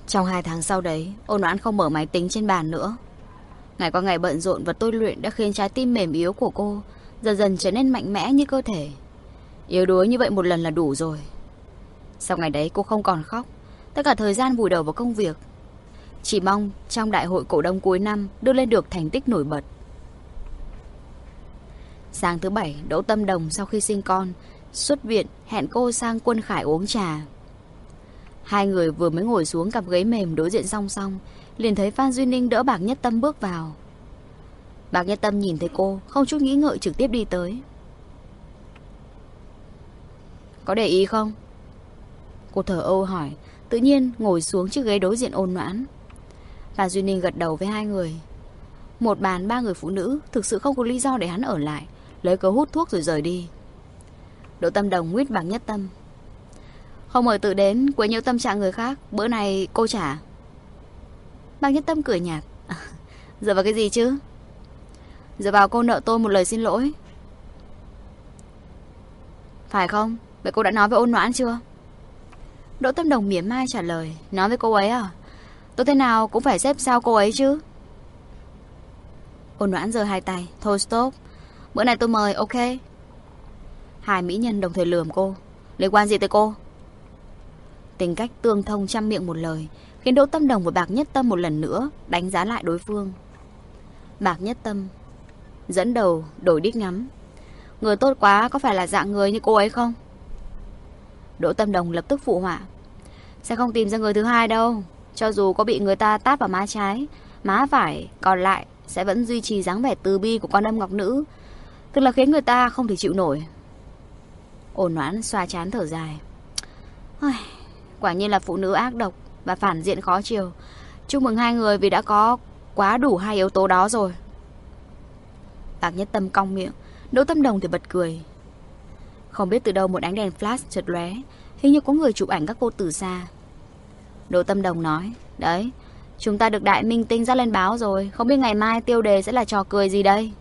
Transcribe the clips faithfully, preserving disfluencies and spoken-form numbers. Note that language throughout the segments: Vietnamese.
Trong hai tháng sau đấy, Ôn Noãn không mở máy tính trên bàn nữa. Ngày qua ngày bận rộn và tôi luyện đã khiến trái tim mềm yếu của cô dần dần trở nên mạnh mẽ như cơ thể. Yếu đuối như vậy một lần là đủ rồi. Sau ngày đấy cô không còn khóc. Tất cả thời gian vùi đầu vào công việc. Chỉ mong trong đại hội cổ đông cuối năm đưa lên được thành tích nổi bật. Sáng thứ bảy, Đỗ Tâm Đồng sau khi sinh con xuất viện hẹn cô sang Quân Khải uống trà. Hai người vừa mới ngồi xuống cặp ghế mềm đối diện song song, liền thấy Phan Duy Ninh đỡ Bạc Nhất Tâm bước vào. Bạc Nhất Tâm nhìn thấy cô, không chút nghĩ ngợi trực tiếp đi tới. Có để ý không? Cô thở âu hỏi, tự nhiên ngồi xuống chiếc ghế đối diện Ôn Noãn. Phan Duy Ninh gật đầu với hai người. Một bàn ba người phụ nữ, thực sự không có lý do để hắn ở lại, lấy cớ hút thuốc rồi rời đi. Đỗ Tâm Đồng nguyết Bạc Nhất Tâm. Không mời tự đến, quấy nhiễu tâm trạng người khác, bữa này cô trả. Bạc Nhất Tâm cười nhạt. À, dựa vào cái gì chứ? Dựa vào cô nợ tôi một lời xin lỗi. Phải không? Vậy cô đã nói với Ôn Noãn chưa? Đỗ Tâm Đồng mỉa mai trả lời. Nói với cô ấy à? Tôi thế nào cũng phải xếp sau cô ấy chứ. Ôn Noãn giơ hai tay. Thôi stop, bữa này tôi mời, ok. Hai mỹ nhân đồng thời lườm cô. Liên quan gì tới cô? Tính cách tương thông trăm miệng một lời khiến Đỗ Tâm Đồng và Bạc Nhất Tâm một lần nữa đánh giá lại đối phương. Bạc Nhất Tâm dẫn đầu đổi đích ngắm. Người tốt quá có phải là dạng người như cô ấy không? Đỗ Tâm Đồng lập tức phụ họa. Sẽ không tìm ra người thứ hai đâu. Cho dù có bị người ta tát vào má trái, má phải, còn lại sẽ vẫn duy trì dáng vẻ từ bi của con âm ngọc nữ, tức là khiến người ta không thể chịu nổi. Ôn Noãn xoa trán thở dài. Quả nhiên là phụ nữ ác độc và phản diện khó chiều. Chúc mừng hai người vì đã có quá đủ hai yếu tố đó rồi. Bạc Nhất Tâm cong miệng. Đỗ Tâm Đồng thì bật cười. Không biết từ đâu một ánh đèn flash chợt lóe, hình như có người chụp ảnh các cô từ xa. Đỗ Tâm Đồng nói. Đấy, chúng ta được đại minh tinh dắt lên báo rồi. Không biết ngày mai tiêu đề sẽ là trò cười gì đây?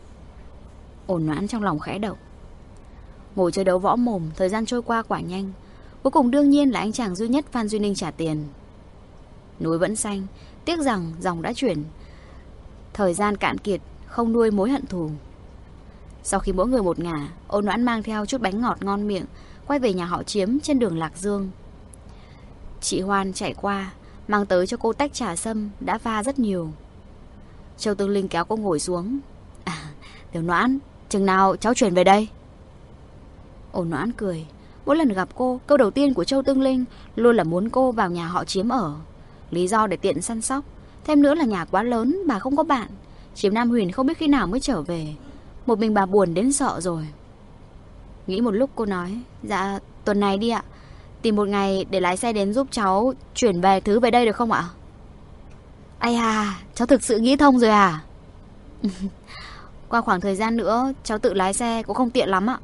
Ôn Noãn trong lòng khẽ động. Ngồi chơi đấu võ mồm, thời gian trôi qua quả nhanh. Cuối cùng đương nhiên là anh chàng duy nhất Phan Duy Ninh trả tiền. Núi vẫn xanh, tiếc rằng dòng đã chuyển. Thời gian cạn kiệt, không nuôi mối hận thù. Sau khi mỗi người một ngả, Ôn Noãn mang theo chút bánh ngọt ngon miệng, quay về nhà họ Chiếm trên đường Lạc Dương. Chị Hoan chạy qua, mang tới cho cô tách trà sâm đã pha rất nhiều. Châu Tương Linh kéo cô ngồi xuống. À, Tiểu Noãn, chừng nào cháu chuyển về đây? Ôn Noãn cười. Mỗi lần gặp cô, câu đầu tiên của Châu Tương Linh luôn là muốn cô vào nhà họ Chiếm ở. Lý do để tiện săn sóc. Thêm nữa là nhà quá lớn, bà không có bạn. Chiếm Nam Huyền không biết khi nào mới trở về. Một mình bà buồn đến sợ rồi. Nghĩ một lúc cô nói. Dạ, tuần này đi ạ. Tìm một ngày để lái xe đến giúp cháu chuyển về thứ về đây được không ạ? Ai à, cháu thực sự nghĩ thông rồi à? Qua khoảng thời gian nữa cháu tự lái xe cũng không tiện lắm ạ.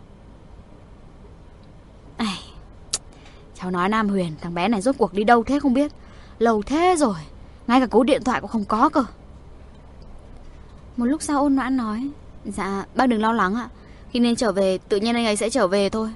Ai, cháu nói Nam Huyền, thằng bé này rốt cuộc đi đâu thế không biết. Lâu thế rồi, ngay cả cú điện thoại cũng không có cơ. Một lúc sau Ôn Noãn nói. Dạ, bác đừng lo lắng ạ. Khi nên trở về, tự nhiên anh ấy sẽ trở về thôi.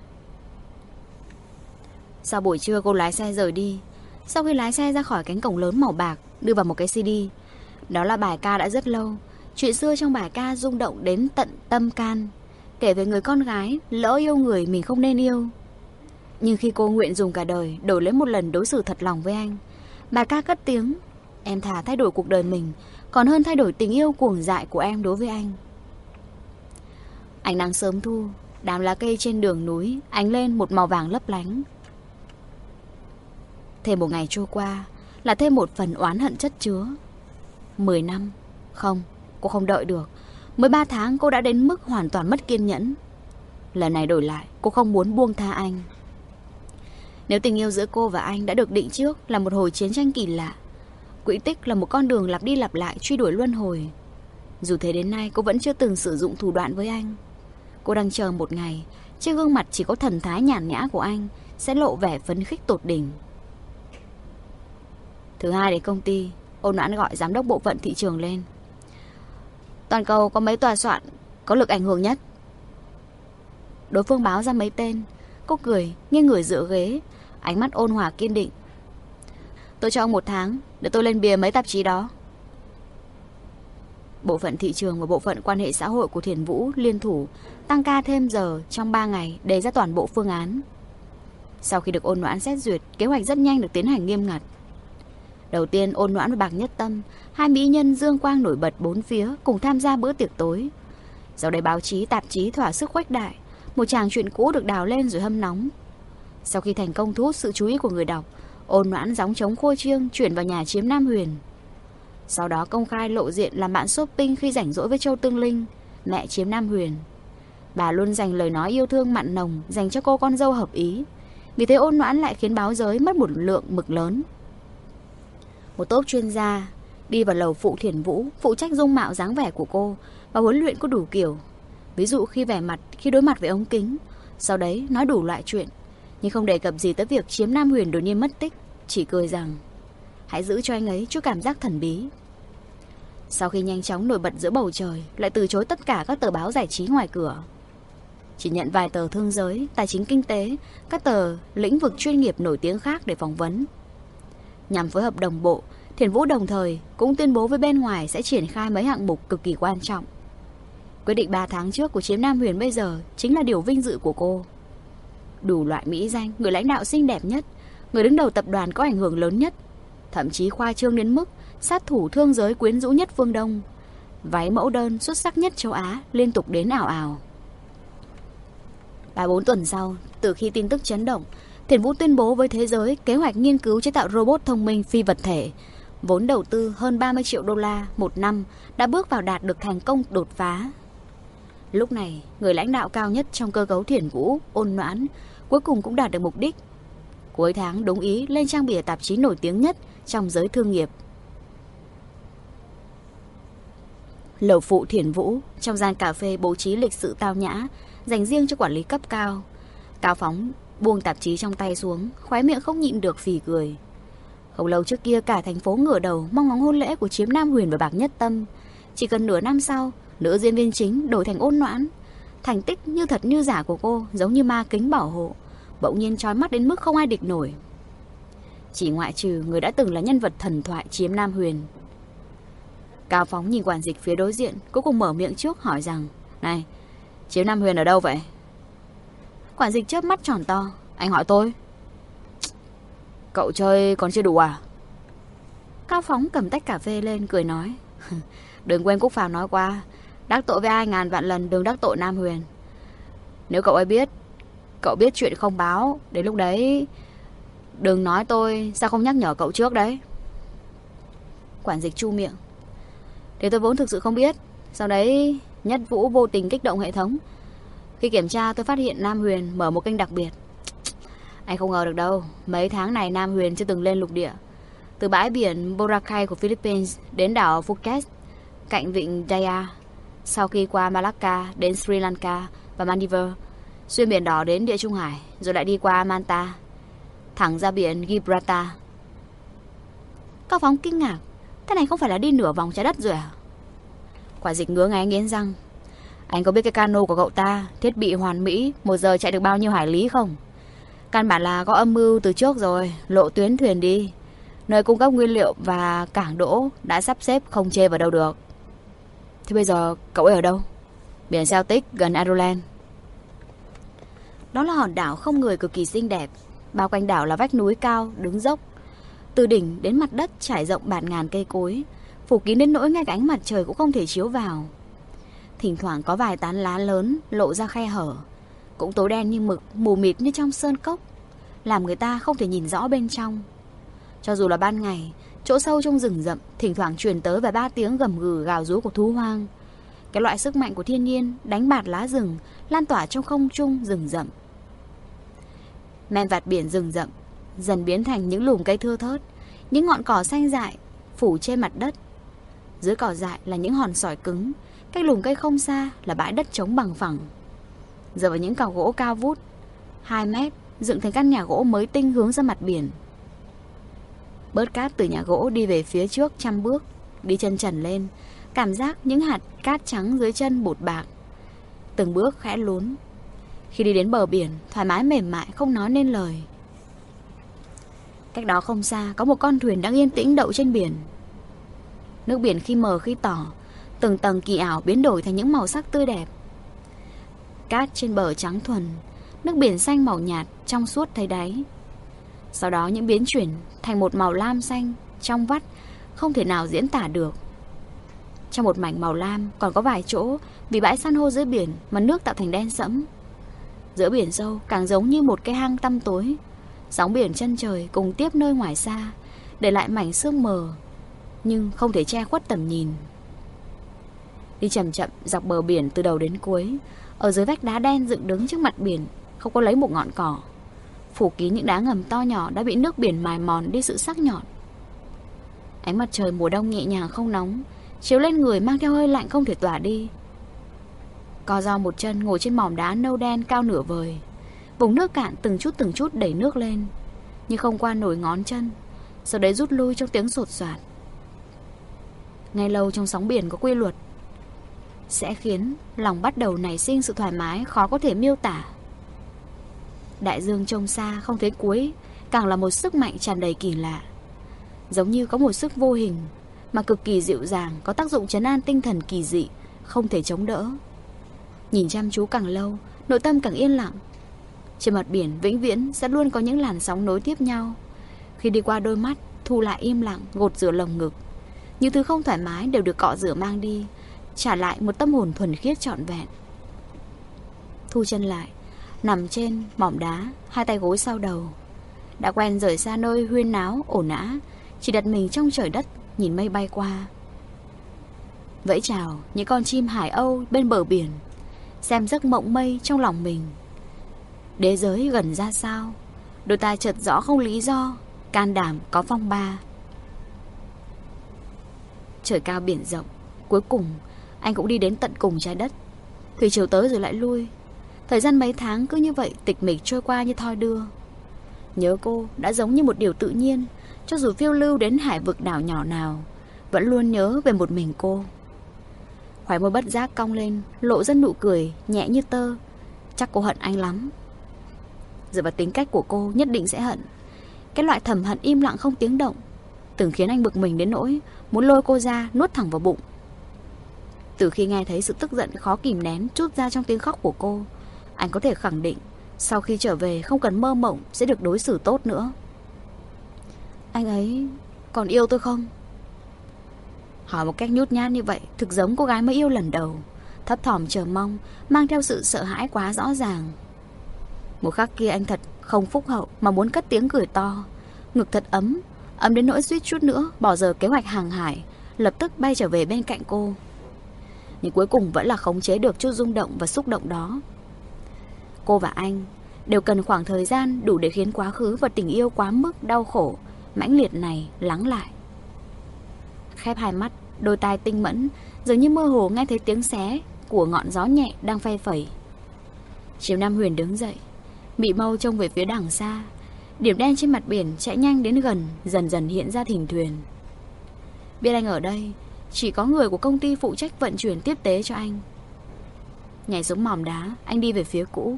Sau buổi trưa cô lái xe rời đi. Sau khi lái xe ra khỏi cánh cổng lớn màu bạc, đưa vào một cái xê đê. Đó là bài ca đã rất lâu. Chuyện xưa trong bài ca rung động đến tận tâm can, kể về người con gái lỡ yêu người mình không nên yêu. Nhưng khi cô nguyện dùng cả đời đổi lấy một lần đối xử thật lòng với anh, bài ca cất tiếng. Em thà thay đổi cuộc đời mình còn hơn thay đổi tình yêu cuồng dại của em đối với anh. Ánh nắng sớm thu, đám lá cây trên đường núi ánh lên một màu vàng lấp lánh. Thêm một ngày trôi qua là thêm một phần oán hận chất chứa. Mười năm. Không, cô không đợi được. Mới ba tháng cô đã đến mức hoàn toàn mất kiên nhẫn. Lần này đổi lại, cô không muốn buông tha anh. Nếu tình yêu giữa cô và anh đã được định trước là một hồi chiến tranh kỳ lạ, quỹ tích là một con đường lặp đi lặp lại truy đuổi luân hồi, dù thế đến nay cô vẫn chưa từng sử dụng thủ đoạn với anh. Cô đang chờ một ngày trên gương mặt chỉ có thần thái nhàn nhã của anh sẽ lộ vẻ phấn khích tột đỉnh. Thứ hai đến công ty, Ôn Noãn gọi giám đốc bộ phận thị trường lên. Toàn cầu có mấy tòa soạn có lực ảnh hưởng nhất? Đối phương báo ra mấy tên. Cô cười, nghiêng người dựa ghế, ánh mắt ôn hòa kiên định. Tôi cho ông một tháng để tôi lên bìa mấy tạp chí đó. Bộ phận thị trường và bộ phận quan hệ xã hội của Thiền Vũ liên thủ tăng ca thêm giờ trong ba ngày, đề ra toàn bộ phương án. Sau khi được Ôn Noãn xét duyệt, kế hoạch rất nhanh được tiến hành nghiêm ngặt. Đầu tiên, Ôn Noãn và Bạc Nhất Tâm, hai mỹ nhân dương quang nổi bật bốn phía, cùng tham gia bữa tiệc tối. Sau đây báo chí, tạp chí thỏa sức khuếch đại, một tràng chuyện cũ được đào lên rồi hâm nóng. Sau khi thành công thu hút sự chú ý của người đọc, Ôn Noãn gióng trống khua chiêng chuyển vào nhà chiếm Nam Huyền. Sau đó công khai lộ diện làm bạn shopping khi rảnh rỗi với Châu Tương Linh, mẹ chiếm Nam Huyền. Bà luôn dành lời nói yêu thương mặn nồng dành cho cô con dâu hợp ý. Vì thế Ôn Noãn lại khiến báo giới mất một lượng mực lớn. Một tốp chuyên gia đi vào lầu phụ Thiền Vũ, phụ trách dung mạo dáng vẻ của cô và huấn luyện cô đủ kiểu. Ví dụ khi vẻ mặt, khi đối mặt với ống kính. Sau đấy nói đủ loại chuyện, nhưng không đề cập gì tới việc chiếm Nam Huyền đột nhiên mất tích. Chỉ cười rằng hãy giữ cho anh ấy chút cảm giác thần bí. Sau khi nhanh chóng nổi bật giữa bầu trời, lại từ chối tất cả các tờ báo giải trí ngoài cửa. Chỉ nhận vài tờ thương giới, tài chính kinh tế, các tờ lĩnh vực chuyên nghiệp nổi tiếng khác để phỏng vấn. Nhằm phối hợp đồng bộ, Thiền Vũ đồng thời cũng tuyên bố với bên ngoài sẽ triển khai mấy hạng mục cực kỳ quan trọng. Quyết định ba tháng trước của chiếm Nam Huyền bây giờ chính là điều vinh dự của cô. Đủ loại mỹ danh, người lãnh đạo xinh đẹp nhất, người đứng đầu tập đoàn có ảnh hưởng lớn nhất, thậm chí khoa trương đến mức sát thủ thương giới quyến rũ nhất phương Đông, váy mẫu đơn xuất sắc nhất châu Á liên tục đến ảo ảo. Ba bốn tuần sau, từ khi tin tức chấn động, Thiền Vũ tuyên bố với thế giới kế hoạch nghiên cứu chế tạo robot thông minh phi vật thể, vốn đầu tư hơn ba mươi triệu đô la một năm đã bước vào đạt được thành công đột phá. Lúc này, người lãnh đạo cao nhất trong cơ cấu Thiền Vũ, Ôn Noãn, cuối cùng cũng đạt được mục đích. Cuối tháng đúng ý lên trang bìa tạp chí nổi tiếng nhất trong giới thương nghiệp. Lầu phụ Thiền Vũ, trong gian cà phê bố trí lịch sự tao nhã, dành riêng cho quản lý cấp cao. Cao Phóng buông tạp chí trong tay xuống, khóe miệng không nhịn được phì cười. Không lâu trước kia cả thành phố ngửa đầu mong ngóng hôn lễ của chiếm Nam Huyền và Bạc Nhất Tâm. Chỉ cần nửa năm sau, nữ diễn viên chính đổi thành Ôn Noãn. Thành tích như thật như giả của cô giống như ma kính bảo hộ, bỗng nhiên chói mắt đến mức không ai địch nổi. Chỉ ngoại trừ người đã từng là nhân vật thần thoại chiếm Nam Huyền. Cao Phóng nhìn quản dịch phía đối diện, cuối cùng mở miệng trước hỏi rằng: "Này, chiếm Nam Huyền ở đâu vậy?" Quản dịch chớp mắt tròn to: "Anh hỏi tôi? Cậu chơi còn chưa đủ à?" Cao Phóng cầm tách cà phê lên cười nói: "Đừng quên Quốc Phàm nói qua, đắc tội với ai ngàn vạn lần đừng đắc tội Nam Huyền. Nếu cậu ấy biết, cậu biết chuyện không báo, đến lúc đấy đừng nói tôi sao không nhắc nhở cậu trước đấy." Quản dịch chu miệng: "Thế tôi vốn thực sự không biết. Sau đấy Nhất Vũ vô tình kích động hệ thống. Khi kiểm tra tôi phát hiện Nam Huyền mở một kênh đặc biệt. Anh không ngờ được đâu, mấy tháng này Nam Huyền chưa từng lên lục địa. Từ bãi biển Boracay của Philippines đến đảo Phuket cạnh vịnh Daya, sau khi qua Malacca đến Sri Lanka và Maldives, xuyên biển đỏ đến Địa Trung Hải, rồi lại đi qua Manta, thẳng ra biển Gibraltar." Cao Phóng kinh ngạc: "Thế này không phải là đi nửa vòng trái đất rồi à?" Quả dịch ngứa ngáy nghiến răng: "Anh có biết cái cano của cậu ta thiết bị hoàn mỹ, một giờ chạy được bao nhiêu hải lý không? Căn bản là có âm mưu từ trước rồi, lộ tuyến thuyền đi, nơi cung cấp nguyên liệu và cảng đỗ đã sắp xếp không chê vào đâu được." "Thế bây giờ cậu ấy ở đâu?" "Biển Celtic gần Ireland." Đó là hòn đảo không người cực kỳ xinh đẹp. Bao quanh đảo là vách núi cao, đứng dốc. Từ đỉnh đến mặt đất trải rộng bạt ngàn cây cối, phủ kín đến nỗi ngay cả ánh mặt trời cũng không thể chiếu vào. Thỉnh thoảng có vài tán lá lớn lộ ra khe hở, cũng tối đen như mực, mù mịt như trong sơn cốc, làm người ta không thể nhìn rõ bên trong. Cho dù là ban ngày, chỗ sâu trong rừng rậm thỉnh thoảng truyền tới vài ba tiếng gầm gừ gào rú của thú hoang. Cái loại sức mạnh của thiên nhiên đánh bạt lá rừng, lan tỏa trong không trung rừng rậm. Men vạt biển rừng rậm dần biến thành những lùm cây thưa thớt, những ngọn cỏ xanh dại phủ trên mặt đất. Dưới cỏ dại là những hòn sỏi cứng, cách lùm cây không xa là bãi đất trống bằng phẳng. Giờ vào những cọc gỗ cao vút hai mét dựng thành căn nhà gỗ mới tinh hướng ra mặt biển. Bớt cát từ nhà gỗ đi về phía trước trăm bước, đi chân trần lên, cảm giác những hạt cát trắng dưới chân bột bạc. Từng bước khẽ lún. Khi đi đến bờ biển, thoải mái mềm mại không nói nên lời. Cách đó không xa có một con thuyền đang yên tĩnh đậu trên biển. Nước biển khi mờ khi tỏ, từng tầng kỳ ảo biến đổi thành những màu sắc tươi đẹp. Cát trên bờ trắng thuần, nước biển xanh màu nhạt, trong suốt thấy đáy. Sau đó những biến chuyển thành một màu lam xanh, trong vắt, không thể nào diễn tả được. Trong một mảnh màu lam còn có vài chỗ vì bãi san hô dưới biển mà nước tạo thành đen sẫm. Giữa biển sâu càng giống như một cái hang tăm tối. Sóng biển chân trời cùng tiếp nơi ngoài xa, để lại mảnh sương mờ, nhưng không thể che khuất tầm nhìn. Đi chậm chậm dọc bờ biển từ đầu đến cuối. Ở dưới vách đá đen dựng đứng trước mặt biển, không có lấy một ngọn cỏ, phủ kín những đá ngầm to nhỏ đã bị nước biển mài mòn đi sự sắc nhọn. Ánh mặt trời mùa đông nhẹ nhàng không nóng, chiếu lên người mang theo hơi lạnh không thể tỏa đi. Co ro một chân ngồi trên mỏm đá nâu đen cao nửa vời. Vùng nước cạn từng chút từng chút đẩy nước lên, nhưng không qua nổi ngón chân, sau đấy rút lui trong tiếng sột soạt. Ngay lâu trong sóng biển có quy luật sẽ khiến lòng bắt đầu nảy sinh sự thoải mái khó có thể miêu tả. Đại dương trông xa không thấy cuối, càng là một sức mạnh tràn đầy kỳ lạ. Giống như có một sức vô hình mà cực kỳ dịu dàng, có tác dụng trấn an tinh thần kỳ dị, không thể chống đỡ. Nhìn chăm chú càng lâu, nội tâm càng yên lặng. Trên mặt biển vĩnh viễn sẽ luôn có những làn sóng nối tiếp nhau. Khi đi qua đôi mắt, thu lại im lặng, gột rửa lồng ngực. Những thứ không thoải mái đều được cọ rửa mang đi, trả lại một tâm hồn thuần khiết trọn vẹn. Thu chân lại, nằm trên mỏm đá, hai tay gối sau đầu. Đã quen rời xa nơi huyên náo, ồn ào, chỉ đặt mình trong trời đất, nhìn mây bay qua. Vẫy chào những con chim hải âu bên bờ biển, xem giấc mộng mây trong lòng mình. Đế giới gần ra sao, đôi tai chợt rõ không lý do, can đảm có phong ba. Trời cao biển rộng, cuối cùng anh cũng đi đến tận cùng trái đất. Thủy triều tới rồi lại lui. Thời gian mấy tháng cứ như vậy tịch mịch trôi qua như thoi đưa. Nhớ cô đã giống như một điều tự nhiên, cho dù phiêu lưu đến hải vực đảo nhỏ nào, vẫn luôn nhớ về một mình cô. Khóe môi bất giác cong lên, lộ ra nụ cười nhẹ như tơ. Chắc cô hận anh lắm. Dựa vào tính cách của cô nhất định sẽ hận. Cái loại thầm hận im lặng không tiếng động, từng khiến anh bực mình đến nỗi muốn lôi cô ra nuốt thẳng vào bụng. Từ khi nghe thấy sự tức giận khó kìm nén trút ra trong tiếng khóc của cô, anh có thể khẳng định sau khi trở về không cần mơ mộng sẽ được đối xử tốt nữa. Anh ấy còn yêu tôi không? Hỏi một cách nhút nhát như vậy thực giống cô gái mới yêu lần đầu, thấp thỏm chờ mong, mang theo sự sợ hãi quá rõ ràng. Một khắc kia anh thật không phúc hậu mà muốn cất tiếng cười to. Ngực thật ấm, ấm đến nỗi suýt chút nữa bỏ giờ kế hoạch hàng hải, lập tức bay trở về bên cạnh cô. Nhưng cuối cùng vẫn là khống chế được chút rung động và xúc động đó. Cô và anh đều cần khoảng thời gian đủ để khiến quá khứ và tình yêu quá mức đau khổ, mãnh liệt này lắng lại. Khép hai mắt, đôi tai tinh mẫn dường như mơ hồ nghe thấy tiếng xé của ngọn gió nhẹ đang phe phẩy. Chiều Nam Huyền đứng dậy, mị mâu trông về phía đằng xa. Điểm đen trên mặt biển chạy nhanh đến gần, dần dần hiện ra thềm thuyền. Biết anh ở đây, chỉ có người của công ty phụ trách vận chuyển tiếp tế cho anh. Nhảy xuống mỏm đá, anh đi về phía cũ.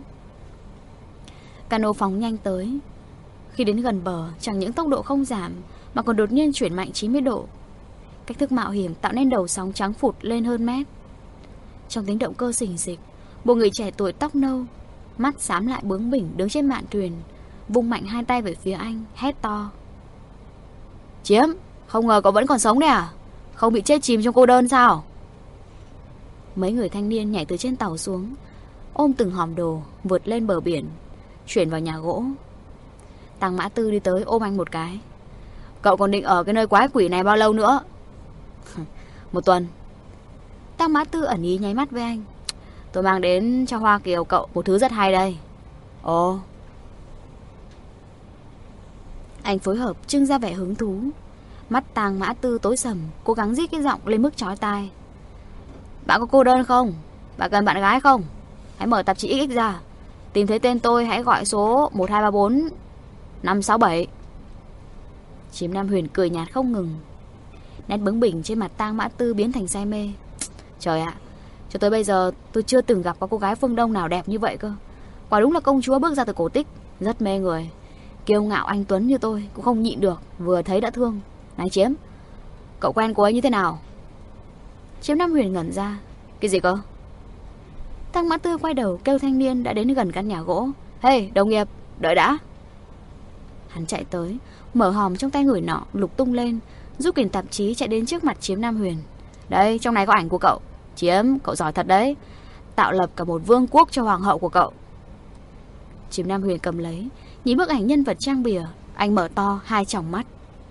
Cano phóng nhanh tới. Khi đến gần bờ, chẳng những tốc độ không giảm mà còn đột nhiên chuyển mạnh chín mươi độ. Cách thức mạo hiểm tạo nên đầu sóng trắng phụt lên hơn mét. Trong tiếng động cơ xình xịch, một người trẻ tuổi tóc nâu, mắt xám lại bướng bỉnh đứng trên mạn thuyền, vung mạnh hai tay về phía anh, hét to: Chiếm, không ngờ cậu vẫn còn sống đấy à? Không bị chết chìm trong cô đơn sao? Mấy người thanh niên nhảy từ trên tàu xuống, ôm từng hòm đồ, vượt lên bờ biển, chuyển vào nhà gỗ. Tăng Mã Tư đi tới ôm anh một cái: Cậu còn định ở cái nơi quái quỷ này bao lâu nữa? Một tuần. Tăng Mã Tư ẩn ý nháy mắt với anh: Tôi mang đến cho Hoa Kiều cậu một thứ rất hay đây. Ồ. Anh phối hợp trưng ra vẻ hứng thú. Mắt Tăng Mã Tư tối sầm, cố gắng rít cái giọng lên mức chói tai: Bạn có cô đơn không? Bạn cần bạn gái không? Hãy mở tạp chí ích ích ra, tìm thấy tên tôi hãy gọi số một hai ba bốn năm sáu bảy. Chiếm Nam Huyền cười nhạt không ngừng. Nét bướng bỉnh trên mặt Tang Mã Tư biến thành say mê. Trời ạ, cho tới bây giờ tôi chưa từng gặp có cô gái phương Đông nào đẹp như vậy cơ. Quả đúng là công chúa bước ra từ cổ tích, rất mê người. kiêu ngạo anh tuấn như tôi cũng không nhịn được, vừa thấy đã thương. Này Chiếm, cậu quen cô ấy như thế nào? Chiếm Nam Huyền ngẩn ra. Cái gì cơ? Thang Mã Tư quay đầu kêu thanh niên đã đến gần căn nhà gỗ. Hey đồng nghiệp, đợi đã. Hắn chạy tới, mở hòm trong tay người nọ, lục tung lên, rút quyển tạp chí chạy đến trước mặt Chiếm Nam Huyền. Đây, trong này có ảnh của cậu. Chiếm, cậu giỏi thật đấy, tạo lập cả một vương quốc cho hoàng hậu của cậu. Chiếm Nam Huyền cầm lấy, nhìn bức ảnh nhân vật trang bìa, anh mở to hai tròng mắt.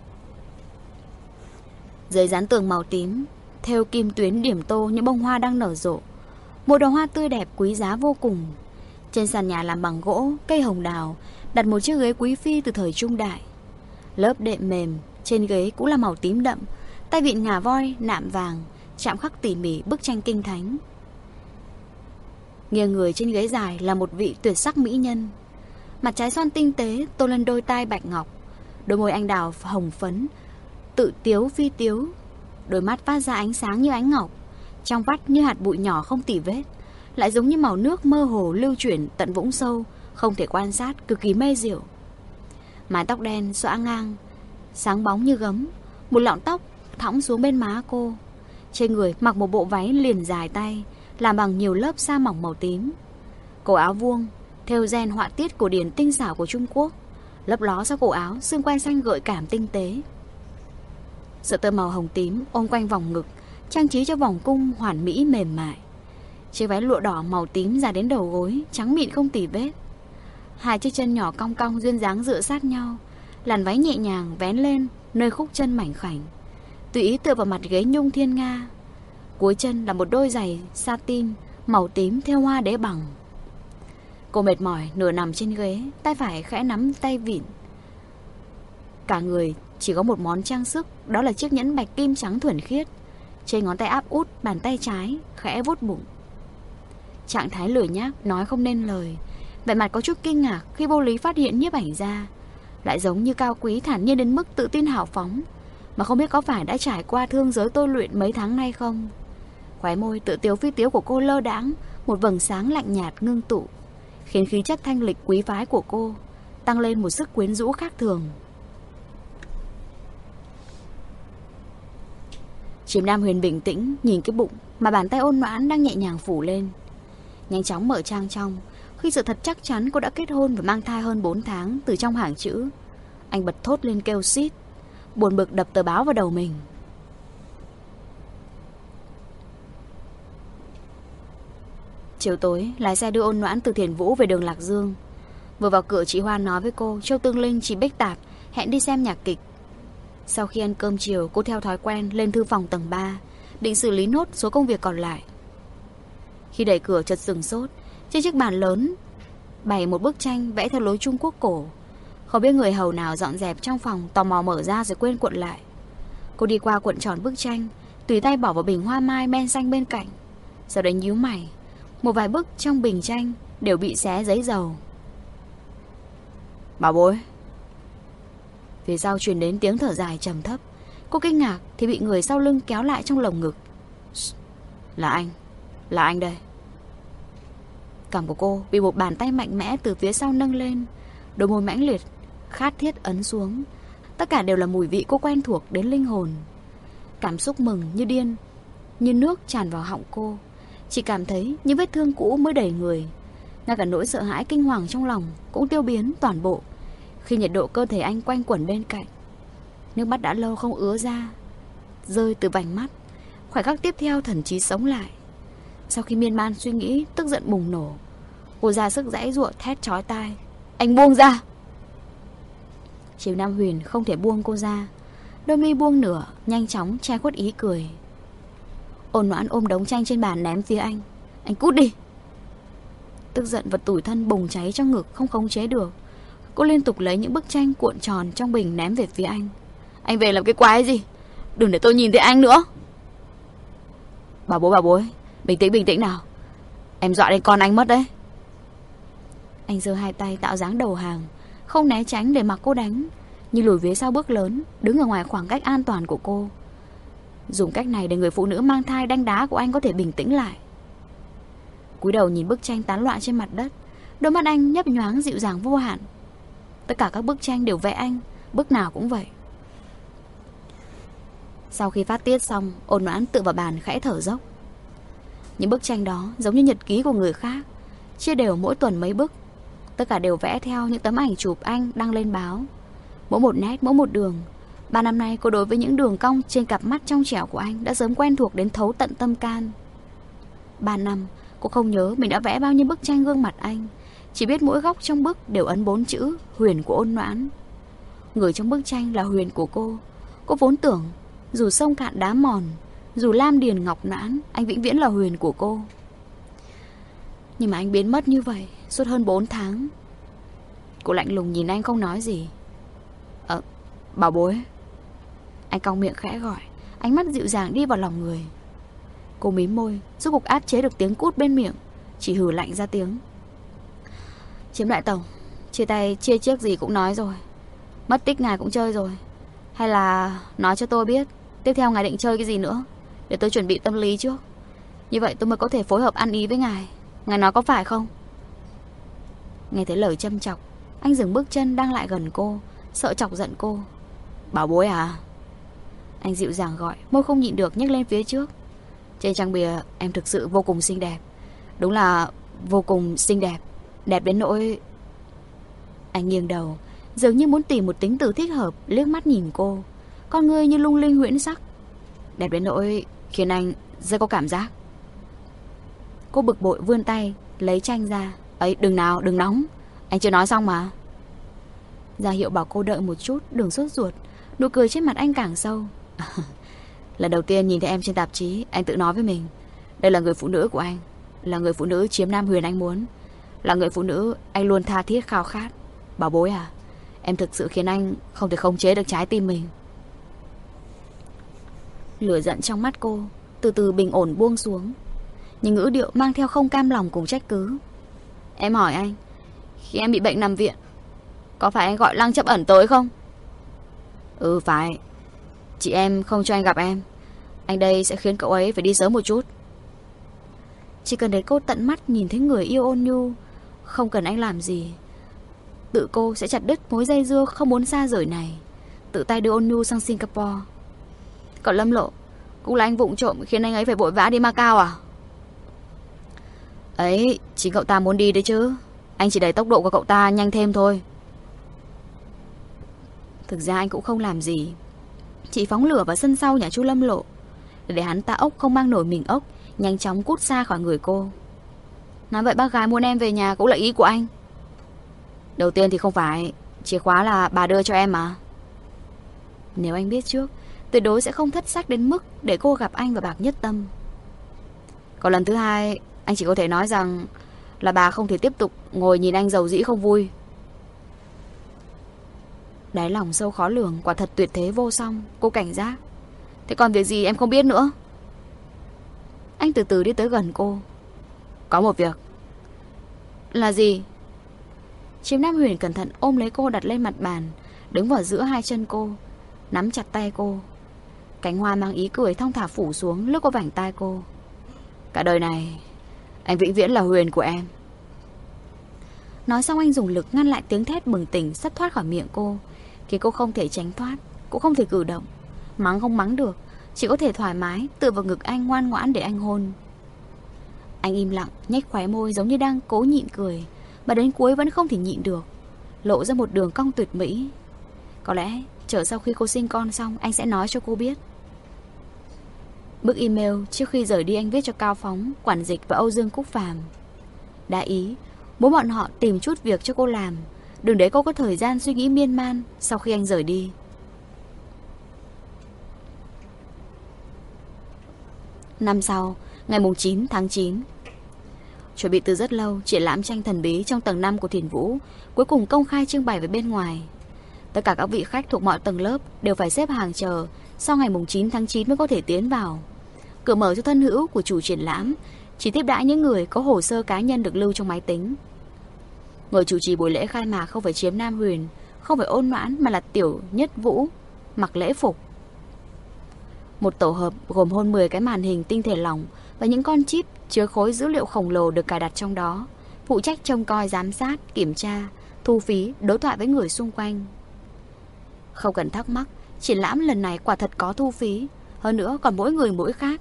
Dưới dán tường màu tím, thêu kim tuyến điểm tô những bông hoa đang nở rộ. Một đóa hoa tươi đẹp quý giá vô cùng. Trên sàn nhà làm bằng gỗ, cây hồng đào, đặt một chiếc ghế quý phi từ thời trung đại. Lớp đệm mềm trên ghế cũng là màu tím đậm, tay vịn ngà voi nạm vàng, chạm khắc tỉ mỉ bức tranh kinh thánh. Nghiêng người trên ghế dài là một vị tuyệt sắc mỹ nhân. Mặt trái xoan tinh tế tô lên đôi tai bạch ngọc, đôi môi anh đào hồng phấn, tự tiếu phi tiếu, đôi mắt phát ra ánh sáng như ánh ngọc, trong vắt như hạt bụi nhỏ không tỉ vết, lại giống như màu nước mơ hồ lưu chuyển tận vũng sâu, không thể quan sát, cực kỳ mê diệu. Mái tóc đen xõa ngang, sáng bóng như gấm, một lọn tóc thõng xuống bên má cô. Trên người mặc một bộ váy liền dài tay, làm bằng nhiều lớp sa mỏng màu tím. Cổ áo vuông, thêu ren họa tiết cổ điển tinh xảo của Trung Quốc, lấp ló sau cổ áo xương quai xanh gợi cảm tinh tế. Sợi tơ màu hồng tím ôm quanh vòng ngực, trang trí cho vòng cung hoàn mỹ mềm mại. Chiếc váy lụa đỏ màu tím dài đến đầu gối, trắng mịn không tì vết. Hai chiếc chân nhỏ cong cong duyên dáng dựa sát nhau, làn váy nhẹ nhàng vén lên nơi khúc chân mảnh khảnh, tùy ý tựa vào mặt ghế nhung thiên nga. Cuối chân là một đôi giày satin màu tím thêu hoa đế bằng. Cô mệt mỏi nửa nằm trên ghế, tay phải khẽ nắm tay vịn. Cả người chỉ có một món trang sức, đó là chiếc nhẫn bạch kim trắng thuần khiết. Trên ngón tay áp út bàn tay trái khẽ vuốt bụng. Trạng thái lười nhác, nói không nên lời, vẻ mặt có chút kinh ngạc khi vô lý phát hiện nhiếp ảnh ra, lại giống như cao quý thản nhiên đến mức tự tin hào phóng, mà không biết có phải đã trải qua thương giới tôi luyện mấy tháng nay không. Khóe môi tự tiếu phi tiếu của cô lơ đãng một vầng sáng lạnh nhạt ngưng tụ, khiến khí chất thanh lịch quý phái của cô tăng lên một sức quyến rũ khác thường. Chiếm Nam Huyền bình tĩnh nhìn cái bụng mà bàn tay ôn noãn đang nhẹ nhàng phủ lên, nhanh chóng mở trang trong. Khi sự thật chắc chắn cô đã kết hôn và mang thai hơn bốn tháng từ trong hàng chữ, anh bật thốt lên kêu xít, buồn bực đập tờ báo vào đầu mình. Chiều tối, lái xe đưa ôn noãn từ Thiền Vũ về đường Lạc Dương. Vừa vào cửa, chị Hoa nói với cô Châu Tương Linh, chị Bích Tạp hẹn đi xem nhạc kịch. Sau khi ăn cơm chiều, cô theo thói quen lên thư phòng tầng ba, định xử lý nốt số công việc còn lại. Khi đẩy cửa chợt sửng sốt, trên chiếc bàn lớn bày một bức tranh vẽ theo lối Trung Quốc cổ. Không biết người hầu nào dọn dẹp trong phòng tò mò mở ra rồi quên cuộn lại. Cô đi qua cuộn tròn bức tranh, tùy tay bỏ vào bình hoa mai men xanh bên cạnh. Sau đấy nhíu mày, một vài bức trong bình tranh đều bị xé giấy dầu. Bảo bối. Phía sau truyền đến tiếng thở dài trầm thấp. Cô kinh ngạc thì bị người sau lưng kéo lại trong lồng ngực. Là anh, là anh đây. Cằm của cô bị một bàn tay mạnh mẽ từ phía sau nâng lên, đôi môi mãnh liệt khát thiết ấn xuống. Tất cả đều là mùi vị cô quen thuộc đến linh hồn. Cảm xúc mừng như điên, như nước tràn vào họng cô. Chỉ cảm thấy những vết thương cũ mới đầy người. Ngay cả nỗi sợ hãi kinh hoàng trong lòng cũng tiêu biến toàn bộ khi nhiệt độ cơ thể anh quanh quẩn bên cạnh. Nước mắt đã lâu không ứa ra, rơi từ vành mắt. Khoảnh khắc tiếp theo thần trí sống lại. Sau khi miên man suy nghĩ, tức giận bùng nổ. Cô ra sức giãy giụa thét chói tai. Anh buông ra! Chiều Nam Huyền không thể buông cô ra. Đôi mi buông nửa, nhanh chóng che khuất ý cười. Ôn noãn ôm đống tranh trên bàn ném phía anh. Anh cút đi! Tức giận và tủi thân bùng cháy trong ngực không khống chế được. Cô liên tục lấy những bức tranh cuộn tròn trong bình ném về phía anh. Anh về làm cái quái gì? Đừng để tôi nhìn thấy anh nữa. Bà bối bà bối, bình tĩnh bình tĩnh nào. Em dọa đến con anh mất đấy. Anh giơ hai tay tạo dáng đầu hàng, không né tránh để mặc cô đánh, như lùi phía sau bước lớn, đứng ở ngoài khoảng cách an toàn của cô. Dùng cách này để người phụ nữ mang thai đanh đá của anh có thể bình tĩnh lại. Cúi đầu nhìn bức tranh tán loạn trên mặt đất, đôi mắt anh nhấp nhoáng dịu dàng vô hạn. Tất cả các bức tranh đều vẽ anh, bức nào cũng vậy. Sau khi phát tiết xong, Ôn Noãn tựa vào bàn khẽ thở dốc. Những bức tranh đó giống như nhật ký của người khác, chia đều mỗi tuần mấy bức. Tất cả đều vẽ theo những tấm ảnh chụp anh đăng lên báo. Mỗi một nét, mỗi một đường. Ba năm nay cô đối với những đường cong trên cặp mắt trong trẻo của anh đã sớm quen thuộc đến thấu tận tâm can. Ba năm, cô không nhớ mình đã vẽ bao nhiêu bức tranh gương mặt anh. Chỉ biết mỗi góc trong bức đều ấn bốn chữ Huyền của Ôn Noãn. Người trong bức tranh là Huyền của cô. Cô vốn tưởng dù sông cạn đá mòn, dù lam điền ngọc noãn, anh vĩnh viễn là Huyền của cô. Nhưng mà anh biến mất như vậy suốt hơn bốn tháng. Cô lạnh lùng nhìn anh không nói gì. Ờ, bảo bối. Anh cong miệng khẽ gọi, ánh mắt dịu dàng đi vào lòng người. Cô mím môi, rốt cuộc áp chế được tiếng cút bên miệng, chỉ hừ lạnh ra tiếng. Chiếm đại tổng, chia tay chia chiếc gì cũng nói rồi. Mất tích ngài cũng chơi rồi. Hay là nói cho tôi biết tiếp theo ngài định chơi cái gì nữa, để tôi chuẩn bị tâm lý trước. Như vậy tôi mới có thể phối hợp ăn ý với ngài. Ngài nói có phải không? Nghe thấy lời châm chọc, anh dừng bước chân đang lại gần cô, sợ chọc giận cô. Bảo bối à? Anh dịu dàng gọi, môi không nhịn được nhếch lên phía trước. Trên trang bìa em thực sự vô cùng xinh đẹp. Đúng là vô cùng xinh đẹp. Đẹp đến nỗi... Anh nghiêng đầu, dường như muốn tìm một tính từ thích hợp, liếc mắt nhìn cô. Con người như lung linh huyễn sắc. Đẹp đến nỗi khiến anh rất có cảm giác. Cô bực bội vươn tay lấy tranh ra. Ấy, đừng nào, đừng nóng, anh chưa nói xong mà. Ra hiệu bảo cô đợi một chút, đừng sốt ruột. Nụ cười trên mặt anh càng sâu. Lần đầu tiên nhìn thấy em trên tạp chí, anh tự nói với mình, đây là người phụ nữ của anh, là người phụ nữ chiếm Nam Huyền anh muốn, là người phụ nữ anh luôn tha thiết khao khát. Bảo bối à, em thực sự khiến anh không thể khống chế được trái tim mình. Lửa giận trong mắt cô từ từ bình ổn buông xuống, nhưng ngữ điệu mang theo không cam lòng cùng trách cứ. Em hỏi anh, khi em bị bệnh nằm viện, có phải anh gọi Lăng Chấp Ẩn tới không? Ừ phải. Chị em không cho anh gặp em, anh đây sẽ khiến cậu ấy phải đi sớm một chút. Chỉ cần để cô tận mắt nhìn thấy người yêu ôn nhu, không cần anh làm gì, tự cô sẽ chặt đứt mối dây dưa không muốn xa rời này, tự tay đưa ôn nhu sang Singapore. Còn Lâm Lộ cũng là anh vụng trộm khiến anh ấy phải vội vã đi Macau à? Ấy, chính cậu ta muốn đi đấy chứ, anh chỉ đẩy tốc độ của cậu ta nhanh thêm thôi. Thực ra anh cũng không làm gì, chỉ phóng lửa vào sân sau nhà chú Lâm Lộ, để hắn ta ốc không mang nổi mình ốc, nhanh chóng cút xa khỏi người cô. Nói vậy bác gái muốn em về nhà cũng là ý của anh? Đầu tiên thì không phải, chìa khóa là bà đưa cho em mà. Nếu anh biết trước, tuyệt đối sẽ không thất sắc đến mức để cô gặp anh và Bạc Nhất Tâm. Còn lần thứ hai, anh chỉ có thể nói rằng là bà không thể tiếp tục ngồi nhìn anh giàu dĩ không vui. Đáy lòng sâu khó lường, quả thật tuyệt thế vô song. Cô cảnh giác. Thế còn việc gì em không biết nữa? Anh từ từ đi tới gần cô. Có một việc. Là gì? Chiêm Nam Huyền cẩn thận ôm lấy cô đặt lên mặt bàn, đứng vào giữa hai chân cô, nắm chặt tay cô. Cánh hoa mang ý cười thong thả phủ xuống, lướt qua vành tai cô. Cả đời này anh vĩnh viễn là Huyền của em. Nói xong anh dùng lực ngăn lại tiếng thét bừng tỉnh sắp thoát khỏi miệng cô, khiến cô không thể tránh thoát, cũng không thể cử động. Mắng không mắng được, chỉ có thể thoải mái tựa vào ngực anh ngoan ngoãn để anh hôn. Anh im lặng, nhếch khóe môi giống như đang cố nhịn cười, mà đến cuối vẫn không thể nhịn được, lộ ra một đường cong tuyệt mỹ. Có lẽ chờ sau khi cô sinh con xong, anh sẽ nói cho cô biết. Bức email trước khi rời đi anh viết cho Cao Phóng, Quản Dịch và Âu Dương Cúc Phàm. Đã ý muốn bọn họ tìm chút việc cho cô làm, đừng để cô có thời gian suy nghĩ miên man sau khi anh rời đi. Năm sau, ngày chín tháng chín, chuẩn bị từ rất lâu, triển lãm tranh thần bí trong tầng năm của Thiền Vũ cuối cùng công khai trưng bày với bên ngoài. Tất cả các vị khách thuộc mọi tầng lớp đều phải xếp hàng chờ, sau ngày chín tháng chín mới có thể tiến vào. Cửa mở cho thân hữu của chủ triển lãm, chỉ tiếp đãi những người có hồ sơ cá nhân được lưu trong máy tính. Người chủ trì buổi lễ khai mạc không phải Chiếm Nam Huyền, không phải Ôn Noãn, mà là Tiểu Nhất Vũ, mặc lễ phục. Một tổ hợp gồm hơn mười cái màn hình tinh thể lỏng và những con chip chứa khối dữ liệu khổng lồ được cài đặt trong đó, phụ trách trông coi, giám sát, kiểm tra thu phí, đối thoại với người xung quanh. Không cần thắc mắc, triển lãm lần này quả thật có thu phí, hơn nữa còn mỗi người mỗi khác.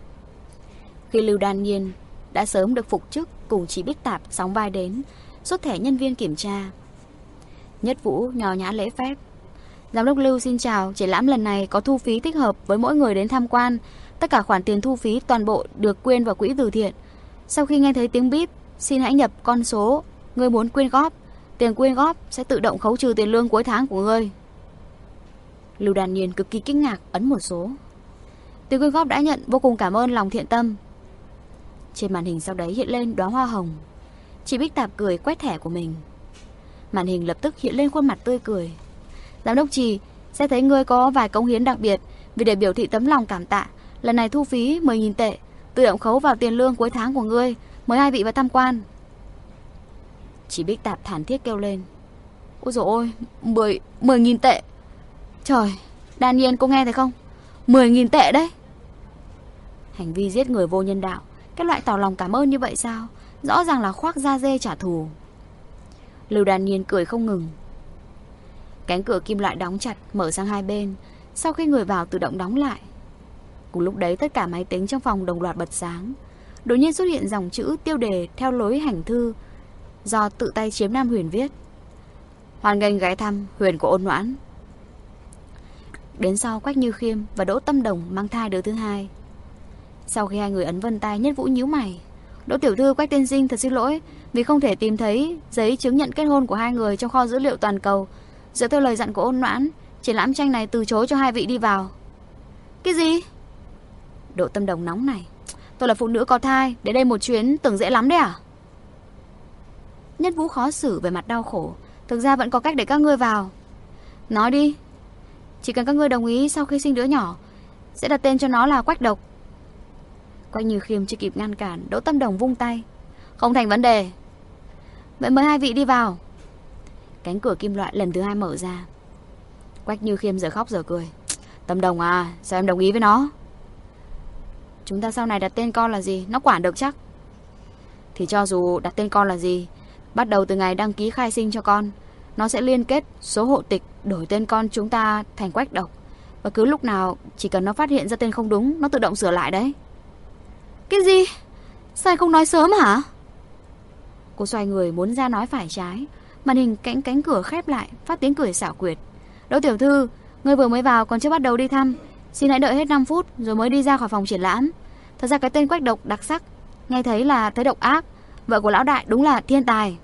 Khi Lưu Đan Nhiên đã sớm được phục chức cùng chị Bích Tạp sóng vai đến, xuất thẻ nhân viên kiểm tra. Nhất Vũ nho nhã lễ phép: Giám đốc Lưu xin chào, triển lãm lần này có thu phí thích hợp với mỗi người đến tham quan. Tất cả khoản tiền thu phí toàn bộ được quyên vào quỹ từ thiện. Sau khi nghe thấy tiếng bíp, xin hãy nhập con số ngươi muốn quyên góp. Tiền quyên góp sẽ tự động khấu trừ tiền lương cuối tháng của ngươi. Lưu Đan Nhiên cực kỳ kinh ngạc ấn một số. Tiền quyên góp đã nhận, vô cùng cảm ơn lòng thiện tâm. Trên màn hình sau đấy hiện lên đóa hoa hồng. Chị Bích Tạp cười quét thẻ của mình. Màn hình lập tức hiện lên khuôn mặt tươi cười. Giám đốc Trì, sẽ thấy ngươi có vài cống hiến đặc biệt, vì để biểu thị tấm lòng cảm tạ, lần này thu phí mười nghìn tệ, tự động khấu vào tiền lương cuối tháng của ngươi. Mời hai vị vào tham quan. Chị Bích Tạp thản thiết kêu lên: Ôi dồi ôi, mười, mười nghìn tệ. Trời, Đan Nhiên cô nghe thấy không? Mười nghìn tệ đấy. Hành vi giết người vô nhân đạo, cái loại tỏ lòng cảm ơn như vậy sao? Rõ ràng là khoác da dê trả thù. Lưu Đan Nhiên cười không ngừng. Cánh cửa kim loại đóng chặt mở sang hai bên, sau khi người vào tự động đóng lại. Cùng lúc đấy tất cả máy tính trong phòng đồng loạt bật sáng. Đột nhiên xuất hiện dòng chữ tiêu đề theo lối hành thư do tự tay Chiếm Nam Huyền viết: Hoan nghênh ghé thăm Huyền của Ôn Noãn. Đến sau Quách Như Khiêm và Đỗ Tâm Đồng mang thai đứa thứ hai. Sau khi hai người ấn vân tay, Nhất Vũ nhíu mày: Đỗ tiểu thư, Quách tiên sinh thật xin lỗi vì không thể tìm thấy giấy chứng nhận kết hôn của hai người trong kho dữ liệu toàn cầu. Dựa theo lời dặn của Ôn Noãn, triển lãm tranh này từ chối cho hai vị đi vào. Cái gì? Đỗ Tâm Đồng nóng này: Tôi là phụ nữ có thai, đến đây một chuyến tưởng dễ lắm đấy à? Nhất Vũ khó xử về mặt đau khổ: Thực ra vẫn có cách để các ngươi vào. Nói đi. Chỉ cần các ngươi đồng ý, sau khi sinh đứa nhỏ sẽ đặt tên cho nó là Quách Độc. Quách Như Khiêm chưa kịp ngăn cản, Đỗ Tâm Đồng vung tay: Không thành vấn đề. Vậy mời hai vị đi vào. Cánh cửa kim loại lần thứ hai mở ra. Quách Như Khiêm giờ khóc giờ cười: Tâm Đồng à, sao em đồng ý với nó? Chúng ta sau này đặt tên con là gì, nó quản được chắc? Thì cho dù đặt tên con là gì, bắt đầu từ ngày đăng ký khai sinh cho con, nó sẽ liên kết số hộ tịch đổi tên con chúng ta thành Quách Độc. Và cứ lúc nào chỉ cần nó phát hiện ra tên không đúng, nó tự động sửa lại đấy. Cái gì? Sao anh không nói sớm hả? Cô xoay người muốn ra nói phải trái. Màn hình cánh cánh cửa khép lại, phát tiếng cười xảo quyệt: Đỗ tiểu thư, ngươi vừa mới vào còn chưa bắt đầu đi thăm, xin hãy đợi hết năm phút rồi mới đi ra khỏi phòng triển lãm. Thật ra cái tên Quách Độc đặc sắc, nghe thấy là thấy độc ác. Vợ của lão đại đúng là thiên tài.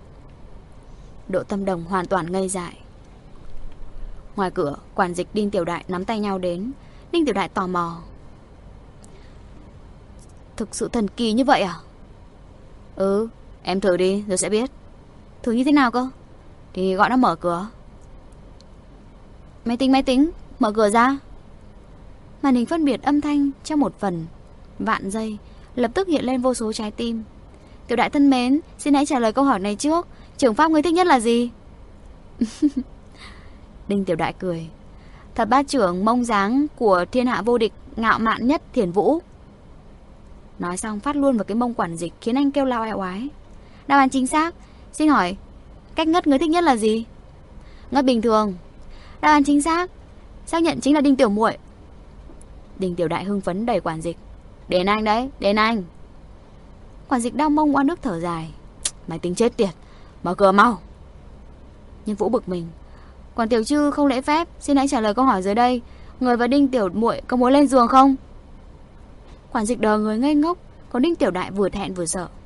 Đỗ Tâm Đồng hoàn toàn ngây dại. Ngoài cửa, quản dịch Đinh Tiểu Đại nắm tay nhau đến. Đinh Tiểu Đại tò mò: Thực sự thần kỳ như vậy à? Ừ, em thử đi rồi sẽ biết. Thử như thế nào cơ? Thì gọi nó mở cửa. Máy tính máy tính, mở cửa ra. Màn hình phân biệt âm thanh trong một phần vạn giây lập tức hiện lên vô số trái tim. Tiểu Đại thân mến, xin hãy trả lời câu hỏi này trước. Trưởng pháp ngươi thích nhất là gì? Đinh Tiểu Đại cười: Thập bát trưởng mông dáng của thiên hạ vô địch, ngạo mạn nhất Thiền Vũ. Nói xong phát luôn vào cái mông quản dịch, khiến anh kêu lao oai oái. Đáp án chính xác. Xin hỏi, cách ngất ngươi thích nhất là gì? Ngất bình thường. Đáp án chính xác. Xác nhận chính là Đinh Tiểu muội. Đinh Tiểu Đại hưng phấn đẩy quản dịch: Đến anh đấy, đến anh. Quản dịch đau mông oan ức thở dài: Mày tính chết tiệt, mở cửa mau. Nhân Vũ bực mình: Quản tiểu chư không lễ phép, xin hãy trả lời câu hỏi dưới đây. Người và Đinh Tiểu muội có muốn lên giường không? Quản dịch đờ người ngây ngốc, còn Đinh Tiểu Đại vừa thẹn vừa sợ.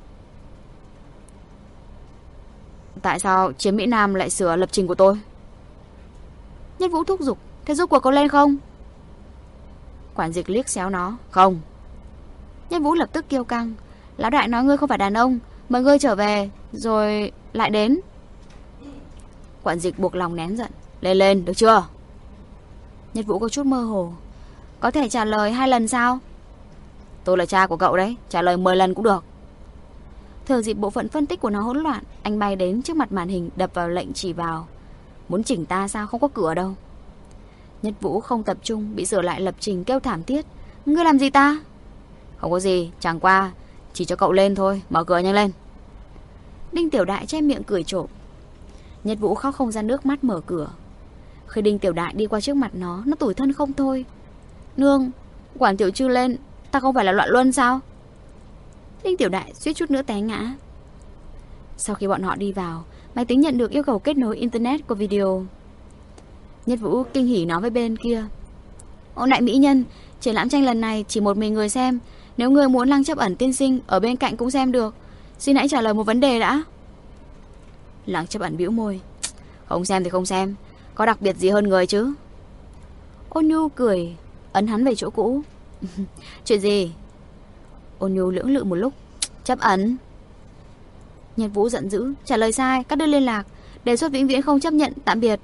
Tại sao Chiếm Mỹ Nam lại sửa lập trình của tôi? Nhất Vũ thúc giục: Thế rốt cuộc có lên không? Quản dịch liếc xéo nó: Không. Nhất Vũ lập tức kiêu căng: Lão đại nói ngươi không phải đàn ông, mời ngươi trở về rồi lại đến. Quản dịch buộc lòng nén giận: Lên lên, được chưa? Nhất Vũ có chút mơ hồ: Có thể trả lời hai lần sao? Tôi là cha của cậu đấy, trả lời mười lần cũng được. Thừa dịp bộ phận phân tích của nó hỗn loạn, anh bay đến trước mặt màn hình đập vào lệnh chỉ vào: Muốn chỉnh ta sao, không có cửa đâu. Nhất Vũ không tập trung, bị sửa lại lập trình kêu thảm thiết: Ngươi làm gì ta? Không có gì, chẳng qua chỉ cho cậu lên thôi, mở cửa nhanh lên. Đinh Tiểu Đại che miệng cười trộm: Nhất Vũ khóc không ra nước mắt mở cửa. Khi Đinh Tiểu Đại đi qua trước mặt nó, nó tủi thân không thôi. Nương, quản tiểu trư lên, ta không phải là loạn luân sao? Đinh Tiểu Đại suýt chút nữa té ngã. Sau khi bọn họ đi vào, máy tính nhận được yêu cầu kết nối internet của video. Nhất Vũ kinh hỉ nói với bên kia: Ông đại mỹ nhân, triển lãm tranh lần này chỉ một mình người xem. Nếu người muốn Lăng Chấp Ẩn tiên sinh ở bên cạnh cũng xem được. Xin hãy trả lời một vấn đề đã. Lăng Chấp Ẩn bĩu môi: Không xem thì không xem, có đặc biệt gì hơn người chứ? Ôn Nhu cười, ấn hắn về chỗ cũ. Chuyện gì? Ôn Nhu lưỡng lự một lúc. Chấp Ẩn. Nhật Vũ giận dữ, trả lời sai, cắt đứt liên lạc, đề xuất vĩnh viễn không chấp nhận, tạm biệt.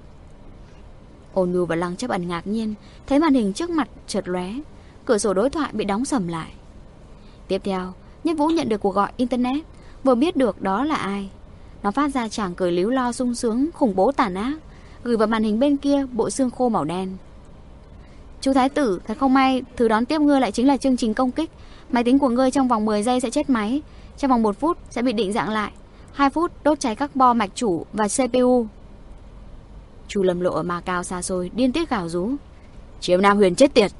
Ôn Nhu và Lăng Chấp Ẩn ngạc nhiên, thấy màn hình trước mặt chợt lóe, cửa sổ đối thoại bị đóng sầm lại. Tiếp theo, Nhất Vũ nhận được cuộc gọi internet, vừa biết được đó là ai. Nó phát ra chàng cười líu lo sung sướng, khủng bố tàn ác, gửi vào màn hình bên kia bộ xương khô màu đen. Chú Thái tử, thật không may, thứ đón tiếp ngươi lại chính là chương trình công kích. Máy tính của ngươi trong vòng mười giây sẽ chết máy, trong vòng một phút sẽ bị định dạng lại, hai phút đốt cháy các bo mạch chủ và xê pê u. Chu Lâm Lộ ở Ma Cao xa xôi điên tiết gào rú: Chiếm Nam Huyền chết tiệt.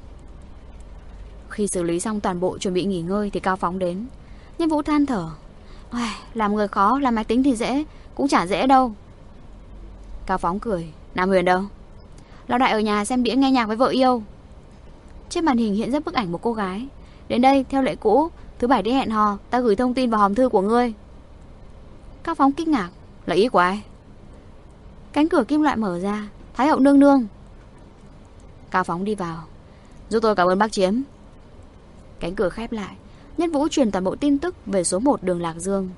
Khi xử lý xong toàn bộ chuẩn bị nghỉ ngơi thì Cao Phóng đến. Nhân Vũ than thở: Làm người khó, làm máy tính thì dễ, cũng chả dễ đâu. Cao Phóng cười: Nam Huyền đâu? Lão đại ở nhà xem đĩa nghe nhạc với vợ yêu. Trên màn hình hiện ra bức ảnh một cô gái. Đến đây theo lệ cũ, thứ bảy đi hẹn hò, ta gửi thông tin vào hòm thư của ngươi. Cao Phóng kinh ngạc: Là ý của ai? Cánh cửa kim loại mở ra. Thái hậu nương nương. Cao Phóng đi vào: Giúp tôi cảm ơn bác Chiếm. Cánh cửa khép lại. Nhất Vũ truyền toàn bộ tin tức về số một đường Lạc Dương.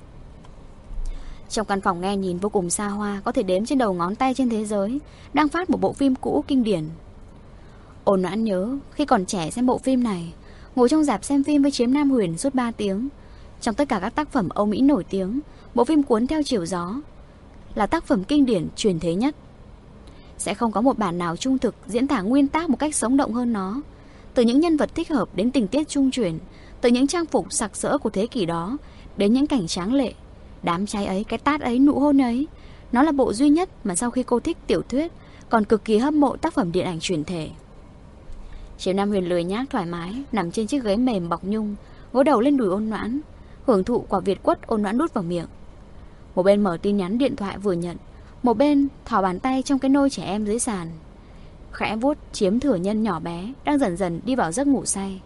Trong căn phòng nghe nhìn vô cùng xa hoa, có thể đếm trên đầu ngón tay trên thế giới, đang phát một bộ phim cũ kinh điển. Ôn Noãn nhớ khi còn trẻ xem bộ phim này, ngồi trong rạp xem phim với Chiếm Nam Huyền suốt ba tiếng. Trong tất cả các tác phẩm Âu Mỹ nổi tiếng, bộ phim Cuốn Theo Chiều Gió là tác phẩm kinh điển truyền thế nhất. Sẽ không có một bản nào trung thực diễn tả nguyên tác một cách sống động hơn nó. Từ những nhân vật thích hợp đến tình tiết trung truyền, từ những trang phục sặc sỡ của thế kỷ đó đến những cảnh tráng lệ, đám cháy ấy, cái tát ấy, nụ hôn ấy. Nó là bộ duy nhất mà sau khi cô thích tiểu thuyết còn cực kỳ hâm mộ tác phẩm điện ảnh truyền thể. Chiếm Nam Huyền lười nhác thoải mái nằm trên chiếc ghế mềm bọc nhung, gối đầu lên đùi Ôn Noãn, hưởng thụ quả Việt quất Ôn Noãn đút vào miệng. Một bên mở tin nhắn điện thoại vừa nhận, một bên thò bàn tay trong cái nôi trẻ em dưới sàn, khẽ vuốt Chiếm Thừa Nhân nhỏ bé đang dần dần đi vào giấc ngủ say.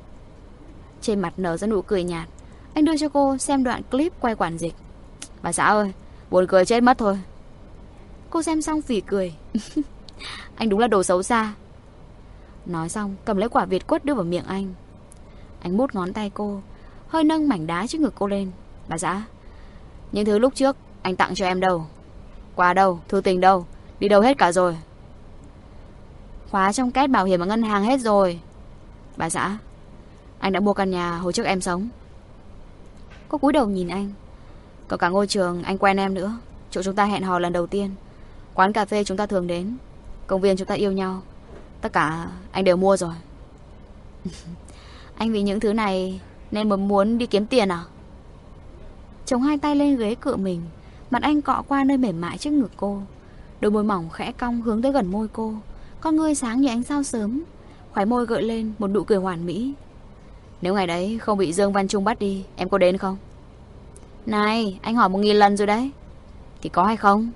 Trên mặt nở ra nụ cười nhạt, anh đưa cho cô xem đoạn clip quay quản dịch. Bà xã ơi, buồn cười chết mất thôi. Cô xem xong phì cười. Anh đúng là đồ xấu xa. Nói xong cầm lấy quả Việt quất đưa vào miệng anh. Anh mút ngón tay cô, hơi nâng mảnh đá trước ngực cô lên. Bà xã, những thứ lúc trước anh tặng cho em đâu? Quà đâu? Thư tình đâu? Đi đâu hết cả rồi? Khóa trong két bảo hiểm ở ngân hàng hết rồi. Bà xã, anh đã mua căn nhà hồi trước em sống. Cô cúi đầu nhìn anh. Có cả ngôi trường anh quen em nữa, chỗ chúng ta hẹn hò lần đầu tiên, quán cà phê chúng ta thường đến, công viên chúng ta yêu nhau, tất cả anh đều mua rồi. Anh vì những thứ này nên mới muốn đi kiếm tiền à? Chống hai tay lên ghế cựa mình, mặt anh cọ qua nơi mềm mại trước ngực cô. Đôi môi mỏng khẽ cong hướng tới gần môi cô, con ngươi sáng như ánh sao sớm, khóe môi gợi lên một nụ cười hoàn mỹ. Nếu ngày đấy không bị Dương Văn Trung bắt đi, em có đến không? Này, anh hỏi một nghìn lần rồi đấy. Thì có hay không?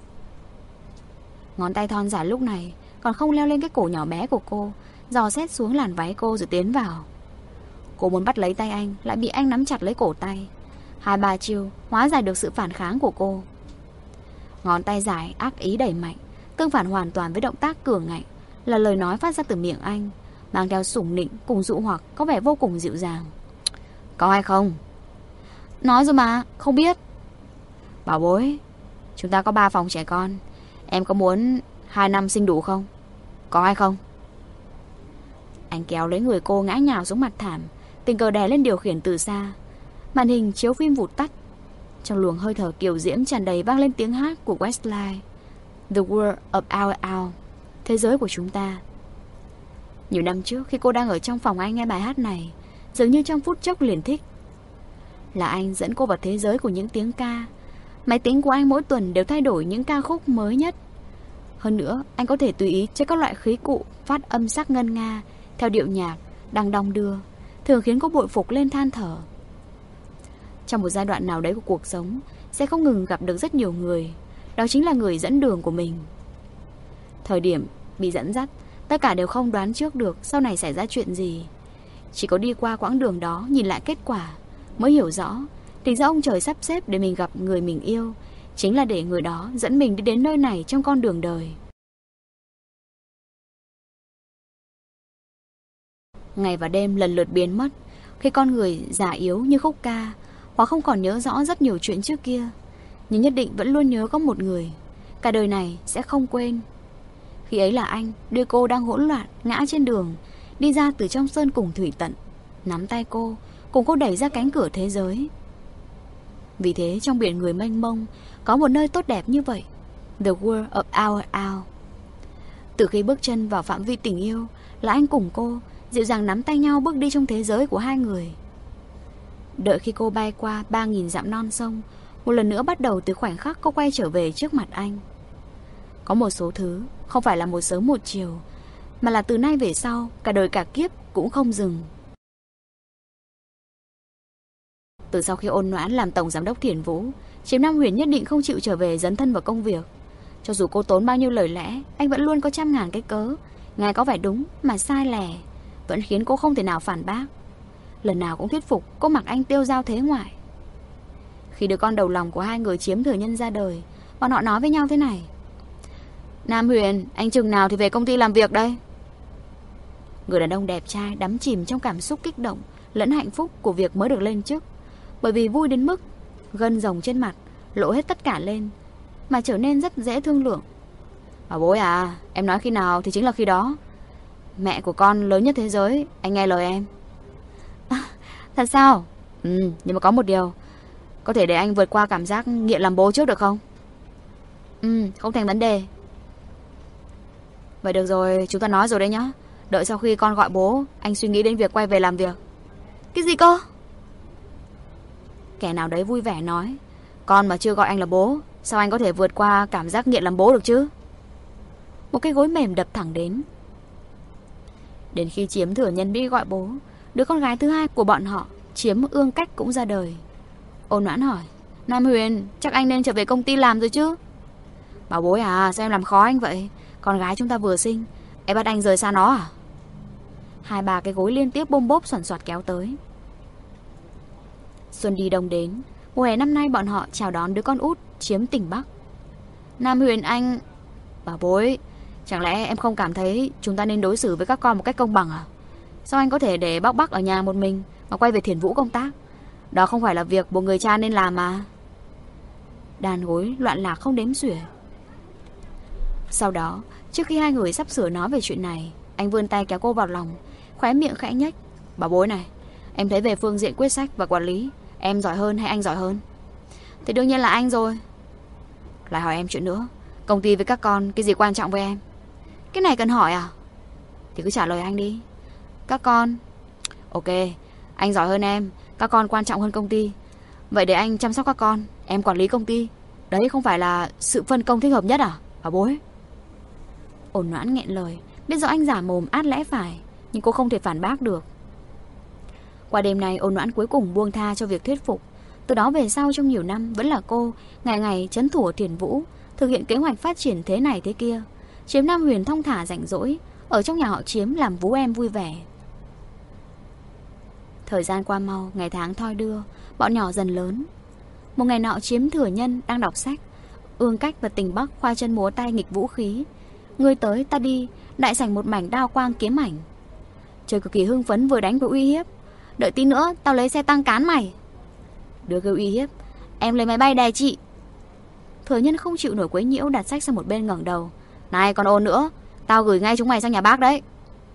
Ngón tay thon dài lúc này còn không leo lên cái cổ nhỏ bé của cô, dò xét xuống làn váy cô rồi tiến vào. Cô muốn bắt lấy tay anh, lại bị anh nắm chặt lấy cổ tay. Hai ba chiêu hóa giải được sự phản kháng của cô. Ngón tay dài ác ý đẩy mạnh, tương phản hoàn toàn với động tác cường ngạnh, là lời nói phát ra từ miệng anh, mang theo sủng nịnh cùng dụ hoặc, có vẻ vô cùng dịu dàng. Có hay không? Nói rồi mà, không biết. Bảo bối, chúng ta có ba phòng trẻ con, em có muốn hai năm sinh đủ không? Có hay không? Anh kéo lấy người cô ngã nhào xuống mặt thảm, tình cờ đè lên điều khiển từ xa. Màn hình chiếu phim vụt tắt. Trong luồng hơi thở kiều diễm tràn đầy vang lên tiếng hát của Westlife, The World of Our Own, thế giới của chúng ta. Nhiều năm trước khi cô đang ở trong phòng anh nghe bài hát này, dường như trong phút chốc liền thích. Là anh dẫn cô vào thế giới của những tiếng ca, Máy tính của anh mỗi tuần đều thay đổi những ca khúc mới nhất. Hơn nữa, anh có thể tùy ý chơi các loại khí cụ phát âm sắc ngân nga theo điệu nhạc đang đong đưa, thường khiến cô bội phục lên than thở. Trong một giai đoạn nào đấy của cuộc sống, sẽ không ngừng gặp được rất nhiều người, đó chính là người dẫn đường của mình. Thời điểm bị dẫn dắt, tất cả đều không đoán trước được sau này xảy ra chuyện gì. Chỉ có đi qua quãng đường đó, nhìn lại kết quả, mới hiểu rõ thì ra ông trời sắp xếp để mình gặp người mình yêu, chính là để người đó dẫn mình đi đến nơi này trong con đường đời. Ngày và đêm lần lượt biến mất, khi con người già yếu như khúc ca, hoặc không còn nhớ rõ rất nhiều chuyện trước kia, nhưng nhất định vẫn luôn nhớ có một người, cả đời này sẽ không quên. Khi ấy là anh, đưa cô đang hỗn loạn, ngã trên đường, đi ra từ trong sơn cùng thủy tận, nắm tay cô, cùng cô đẩy ra cánh cửa thế giới. Vì thế trong biển người mênh mông, có một nơi tốt đẹp như vậy, The World of Our Out. Từ khi bước chân vào phạm vi tình yêu, là anh cùng cô dịu dàng nắm tay nhau bước đi trong thế giới của hai người. Đợi khi cô bay qua ba nghìn dặm non sông, một lần nữa bắt đầu từ khoảnh khắc cô quay trở về trước mặt anh. Có một số thứ không phải là một sớm một chiều, mà là từ nay về sau, cả đời cả kiếp cũng không dừng. Từ sau khi Ôn Noãn làm tổng giám đốc Thiền Vũ, Chiếm Nam Huyền nhất định không chịu trở về dấn thân vào công việc. Cho dù cô tốn bao nhiêu lời lẽ, anh vẫn luôn có trăm ngàn cái cớ, ngài có vẻ đúng mà sai lẻ, vẫn khiến cô không thể nào phản bác. Lần nào cũng thuyết phục cô mặc anh tiêu dao thế ngoại. Khi đứa con đầu lòng của hai người Chiếm Thừa Nhân ra đời, bọn họ nói với nhau thế này: Nam Huyền, anh chừng nào thì về công ty làm việc đây? Người đàn ông đẹp trai đắm chìm trong cảm xúc kích động lẫn hạnh phúc của việc mới được lên chức, bởi vì vui đến mức gân rồng trên mặt lộ hết tất cả lên, mà trở nên rất dễ thương lượng. Bảo bối à, em nói khi nào thì chính là khi đó. Mẹ của con lớn nhất thế giới, anh nghe lời em. À, thật sao? Ừ, nhưng mà có một điều, có thể để anh vượt qua cảm giác nghiện làm bố trước được không? Ừ, không thành vấn đề. Vậy được rồi, chúng ta nói rồi đấy nhá. Đợi sau khi con gọi bố, anh suy nghĩ đến việc quay về làm việc. Cái gì cơ? Kẻ nào đấy vui vẻ nói: Con mà chưa gọi anh là bố, sao anh có thể vượt qua cảm giác nghiện làm bố được chứ? Một cái gối mềm đập thẳng đến. Đến khi Chiếm Thừa Nhân bị gọi bố, đứa con gái thứ hai của bọn họ, Chiếm Ương Cách, cũng ra đời. Ôn Noãn hỏi: Nam Huyền, chắc anh nên trở về công ty làm rồi chứ? Bảo bối à, sao em làm khó anh vậy? Con gái chúng ta vừa sinh, em bắt anh rời xa nó à? Hai bà cái gối liên tiếp bôm bốp xoằn xoạt kéo tới. Xuân đi đông đến, mùa hè năm nay bọn họ chào đón đứa con út Chiếm tỉnh Bắc. Nam Huyền anh... Bảo bối, chẳng lẽ em không cảm thấy chúng ta nên đối xử với các con một cách công bằng à? Sao anh có thể để bác Bắc ở nhà một mình mà quay về Thiền Vũ công tác? Đó không phải là việc một người cha nên làm mà. Đàn gối loạn lạc không đếm xuể. Sau đó, trước khi hai người sắp sửa nói về chuyện này, anh vươn tay kéo cô vào lòng, khóe miệng khẽ nhếch. Bảo bối này, em thấy về phương diện quyết sách và quản lý, em giỏi hơn hay anh giỏi hơn? Thì đương nhiên là anh rồi. Lại hỏi em chuyện nữa, công ty với các con, cái gì quan trọng với em? Cái này cần hỏi à? Thì cứ trả lời anh đi. Các con... Ok, anh giỏi hơn em, các con quan trọng hơn công ty. Vậy để anh chăm sóc các con, em quản lý công ty. Đấy không phải là sự phân công thích hợp nhất à, bảo bối? Ôn Noãn nghẹn lời, biết rõ anh giả mồm át lẽ phải, nhưng cô không thể phản bác được. Qua đêm nay, Ôn Noãn cuối cùng buông tha cho việc thuyết phục. Từ đó về sau trong nhiều năm vẫn là cô ngày ngày trấn thủ ở Thiền Vũ, thực hiện kế hoạch phát triển thế này thế kia. Chiếm Nam Huyền thong thả rảnh rỗi ở trong nhà họ Chiếm làm vú em vui vẻ. Thời gian qua mau, ngày tháng thoi đưa, bọn nhỏ dần lớn. Một ngày nọ, Chiếm Thừa Nhân đang đọc sách, Ương Cách và Tình Bắc khoa chân múa tay nghịch vũ khí. Người tới ta đi, đại sảnh một mảnh đao quang kiếm ảnh. Trời cực kỳ hưng phấn vừa đánh vừa uy hiếp. Đợi tí nữa tao lấy xe tăng cán mày. Đứa kêu uy hiếp: Em lấy máy bay đè chị. Thừa Nhân không chịu nổi quấy nhiễu, đặt sách sang một bên ngẩng đầu: Này còn ôn nữa, tao gửi ngay chúng mày sang nhà bác đấy.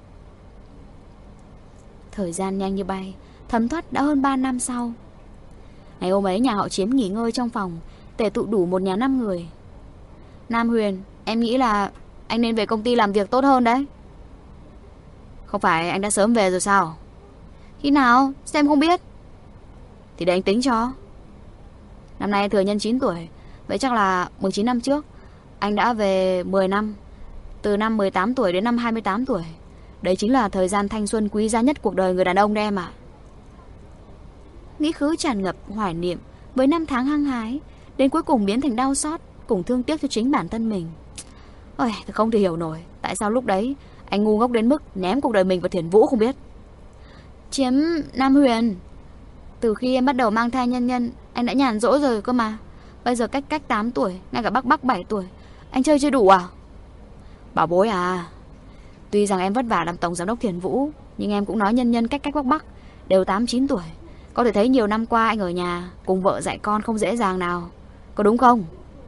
Thời gian nhanh như bay, thấm thoát đã hơn ba năm sau. Ngày hôm ấy nhà họ Chiếm nghỉ ngơi trong phòng, tề tụ đủ một nhà năm người. Nam Huyền, em nghĩ là anh nên về công ty làm việc tốt hơn đấy. Không phải anh đã sớm về rồi sao? Khi nào? Sao em không biết? Thì để anh tính cho. Năm nay Thừa Nhân chín tuổi, Vậy chắc là mười chín năm trước. Anh đã về mười năm. Từ năm mười tám tuổi đến năm hai mươi tám tuổi. Đấy chính là thời gian thanh xuân quý giá nhất cuộc đời người đàn ông đấy em ạ. Nghĩ khứ tràn ngập hoài niệm với năm tháng hăng hái, đến cuối cùng biến thành đau xót, cùng thương tiếc cho chính bản thân mình. Ôi, tôi không thể hiểu nổi tại sao lúc đấy anh ngu ngốc đến mức ném cuộc đời mình vào Thiền Vũ không biết. Chiếm Nam Huyền, từ khi em bắt đầu mang thai nhân nhân, anh đã nhàn rỗi rồi cơ mà. Bây giờ cách cách tám tuổi, ngay cả bác bác bảy tuổi, anh chơi chưa đủ à? Bảo bối à, tuy rằng em vất vả làm tổng giám đốc Thiền Vũ, nhưng em cũng nói nhân nhân cách cách bác bác đều tám chín tuổi. Có thể thấy nhiều năm qua anh ở nhà cùng vợ dạy con không dễ dàng nào. Có đúng không?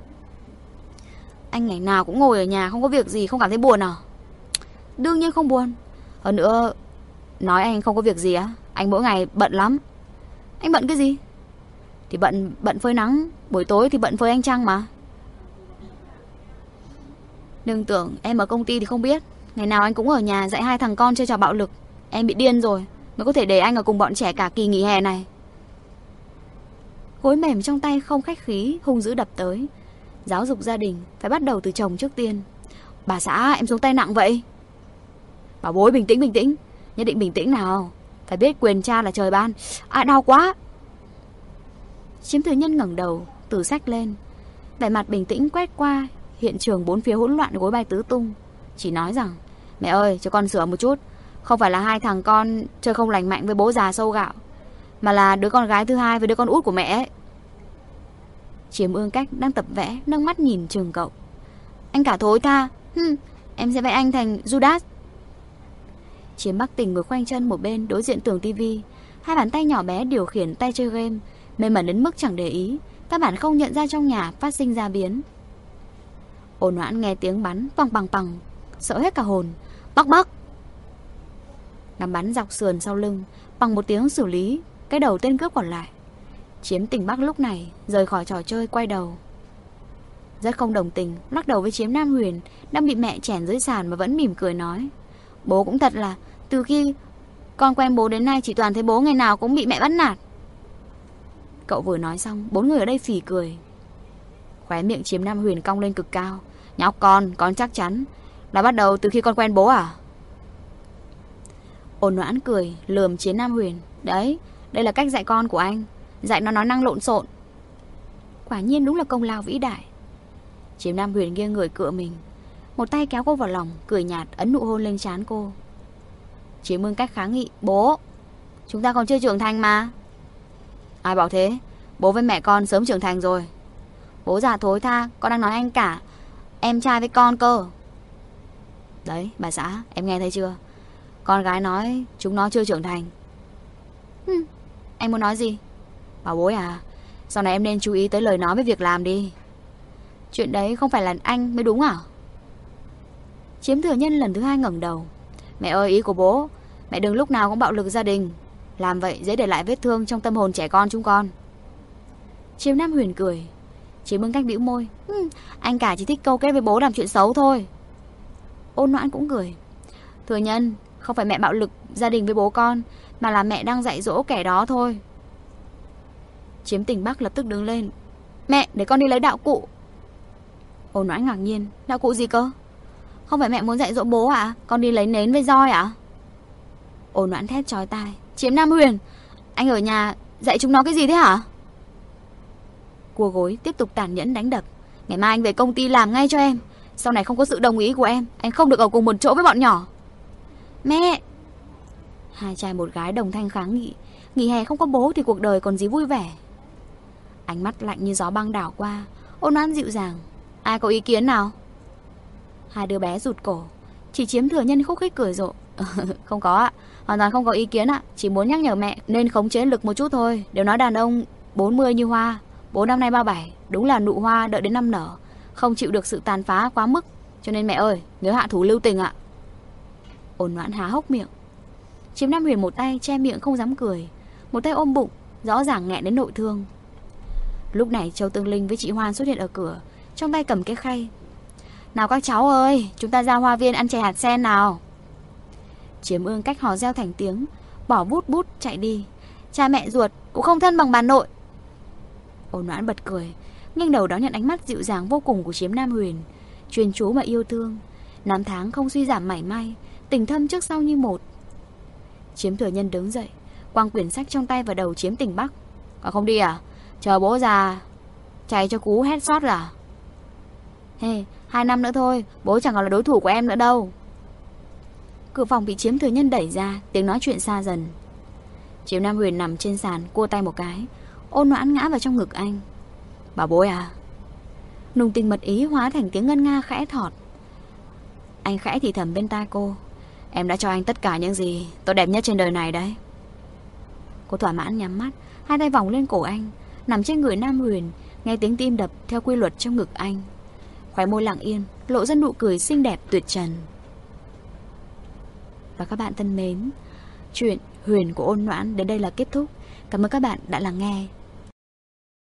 Anh ngày nào cũng ngồi ở nhà không có việc gì, không cảm thấy buồn à? Đương nhiên không buồn. Hơn nữa, nói anh không có việc gì á, anh mỗi ngày bận lắm. Anh bận cái gì? Thì bận bận phơi nắng, buổi tối thì bận phơi ánh trăng mà. Đừng tưởng em ở công ty thì không biết, ngày nào anh cũng ở nhà dạy hai thằng con chơi trò bạo lực. Em bị điên rồi mới có thể để anh ở cùng bọn trẻ cả kỳ nghỉ hè này. Gối mềm trong tay không khách khí, hung dữ đập tới. Giáo dục gia đình phải bắt đầu từ chồng trước tiên. Bà xã, em xuống tay nặng vậy. Bảo bối bình tĩnh bình tĩnh. Nhất định bình tĩnh nào. Phải biết quyền cha là trời ban. À đau quá. Chiếm Thừa Nhân ngẩng đầu, từ sách lên, vẻ mặt bình tĩnh quét qua hiện trường bốn phía hỗn loạn, gối bay tứ tung. Chỉ nói rằng, mẹ ơi cho con sửa một chút. Không phải là hai thằng con chơi không lành mạnh với bố già sâu gạo, mà là đứa con gái thứ hai với đứa con út của mẹ ấy. Chiếm Ương Cách đang tập vẽ, nâng mắt nhìn Trường cậu. Anh cả thối tha. Hừm, em sẽ vẽ anh thành Judas. Chiếm Bắc Tình ngồi khoanh chân một bên đối diện tường tivi, hai bàn tay nhỏ bé điều khiển tay chơi game, mê mẩn đến mức chẳng để ý, các bạn không nhận ra trong nhà phát sinh ra biến. Ôn Noãn nghe tiếng bắn bằng bằng bằng, sợ hết cả hồn. Bắc Bắc. Ngắm bắn dọc sườn sau lưng, bằng một tiếng xử lý cái đầu tên cướp còn lại. Chiếm Tình Bắc lúc này rời khỏi trò chơi, quay đầu rất không đồng tình, lắc đầu với Chiếm Nam Huyền đang bị mẹ chèn dưới sàn mà vẫn mỉm cười nói, bố cũng thật là, từ khi con quen bố đến nay chỉ toàn thấy bố ngày nào cũng bị mẹ bắt nạt. Cậu vừa nói xong, bốn người ở đây phì cười. Khóe miệng Chiếm Nam Huyền cong lên cực cao. Nhóc con, con chắc chắn là bắt đầu từ khi con quen bố à? Ôn Noãn cười lườm Chiếm Nam Huyền. Đấy, đây là cách dạy con của anh, dạy nó nói năng lộn xộn. Quả nhiên đúng là công lao vĩ đại. Chiếm Nam Huyền nghiêng người cựa mình, một tay kéo cô vào lòng, cười nhạt ấn nụ hôn lên trán cô. Chiếm Ương Cách kháng nghị. Bố, chúng ta còn chưa trưởng thành mà. Ai bảo thế? Bố với mẹ con sớm trưởng thành rồi. Bố già thối tha, con đang nói anh cả em trai với con cơ. Đấy, bà xã, em nghe thấy chưa? Con gái nói chúng nó chưa trưởng thành. Hừ, anh muốn nói gì? Bảo bối à, sau này em nên chú ý tới lời nói với việc làm đi. Chuyện đấy không phải là anh mới đúng à? Chiếm Thừa Nhân lần thứ hai ngẩng đầu. Mẹ ơi, ý của bố, mẹ đừng lúc nào cũng bạo lực gia đình, làm vậy dễ để lại vết thương trong tâm hồn trẻ con chúng con. Chiếm Nam Huyền cười. Chiếm Ương Cách bĩu môi. Hừ, anh cả chỉ thích câu kết với bố làm chuyện xấu thôi. Ôn Noãn cũng cười. Thừa Nhân, không phải mẹ bạo lực gia đình với bố con, mà là mẹ đang dạy dỗ kẻ đó thôi. Chiếm Tình Bắc lập tức đứng lên. Mẹ, để con đi lấy đạo cụ. Ôn Noãn ngạc nhiên. Đạo cụ gì cơ? Không phải mẹ muốn dạy dỗ bố à? Con đi lấy nến với roi à? Ôn Noãn thét chói tai. Chiếm Nam Huyền, anh ở nhà dạy chúng nó cái gì thế hả? Cua gối tiếp tục tàn nhẫn đánh đập. Ngày mai anh về công ty làm ngay cho em. Sau này không có sự đồng ý của em, anh không được ở cùng một chỗ với bọn nhỏ. Mẹ! Hai trai một gái đồng thanh kháng nghị. Nghỉ hè không có bố thì cuộc đời còn gì vui vẻ. Ánh mắt lạnh như gió băng đảo qua. Ôn Noãn dịu dàng. Ai có ý kiến nào? Hai đứa bé rụt cổ. Chỉ Chiếm Thừa Nhân khúc khích cười rộ. Không có ạ, hoàn toàn không có ý kiến ạ. Chỉ muốn nhắc nhở mẹ nên khống chế lực một chút thôi. Đều nói đàn ông bốn mươi như hoa, bố năm nay ba mươi bảy, đúng là nụ hoa đợi đến năm nở, không chịu được sự tàn phá quá mức. Cho nên mẹ ơi, nhớ hạ thủ lưu tình ạ. Ôn Noãn há hốc miệng. Chiếm Nam Huyền một tay che miệng không dám cười, một tay ôm bụng, rõ ràng nghẹn đến nội thương. Lúc này Châu Tương Linh với chị Hoan xuất hiện ở cửa, trong tay cầm cái khay. Nào các cháu ơi, chúng ta ra hoa viên ăn chè hạt sen nào. Chiếm Ương Cách hò reo thành tiếng, bỏ bút bút chạy đi. Cha mẹ ruột cũng không thân bằng bà nội. Ôn Noãn bật cười. nghiêng đầu đón nhận ánh mắt dịu dàng vô cùng của Chiếm Nam Huyền, chuyên chú mà yêu thương. Năm tháng không suy giảm mảy may, tình thâm trước sau như một. Chiếm Thừa Nhân đứng dậy, quăng quyển sách trong tay vào đầu Chiếm Tình Bắc. Còn không đi à? Chờ bố già chạy cho cú headshot à? Hey, hai năm nữa thôi, bố chẳng còn là đối thủ của em nữa đâu. Cửa phòng bị Chiếm Thừa Nhân đẩy ra, tiếng nói chuyện xa dần. Chiếm Nam Huyền nằm trên sàn, cua tay một cái, ôn noãn ngã vào trong ngực anh. Bảo bối à? Nùng tình mật ý hóa thành tiếng ngân nga khẽ thọt. Anh khẽ thì thầm bên tai cô. Em đã cho anh tất cả những gì tốt đẹp nhất trên đời này đấy. Cô thỏa mãn nhắm mắt, hai tay vòng lên cổ anh, nằm trên người Nam Huyền, nghe tiếng tim đập theo quy luật trong ngực anh. Khóe môi lặng yên, lộ ra nụ cười xinh đẹp tuyệt trần. Và các bạn thân mến, chuyện Huyền của Ôn Noãn đến đây là kết thúc. Cảm ơn các bạn đã lắng nghe.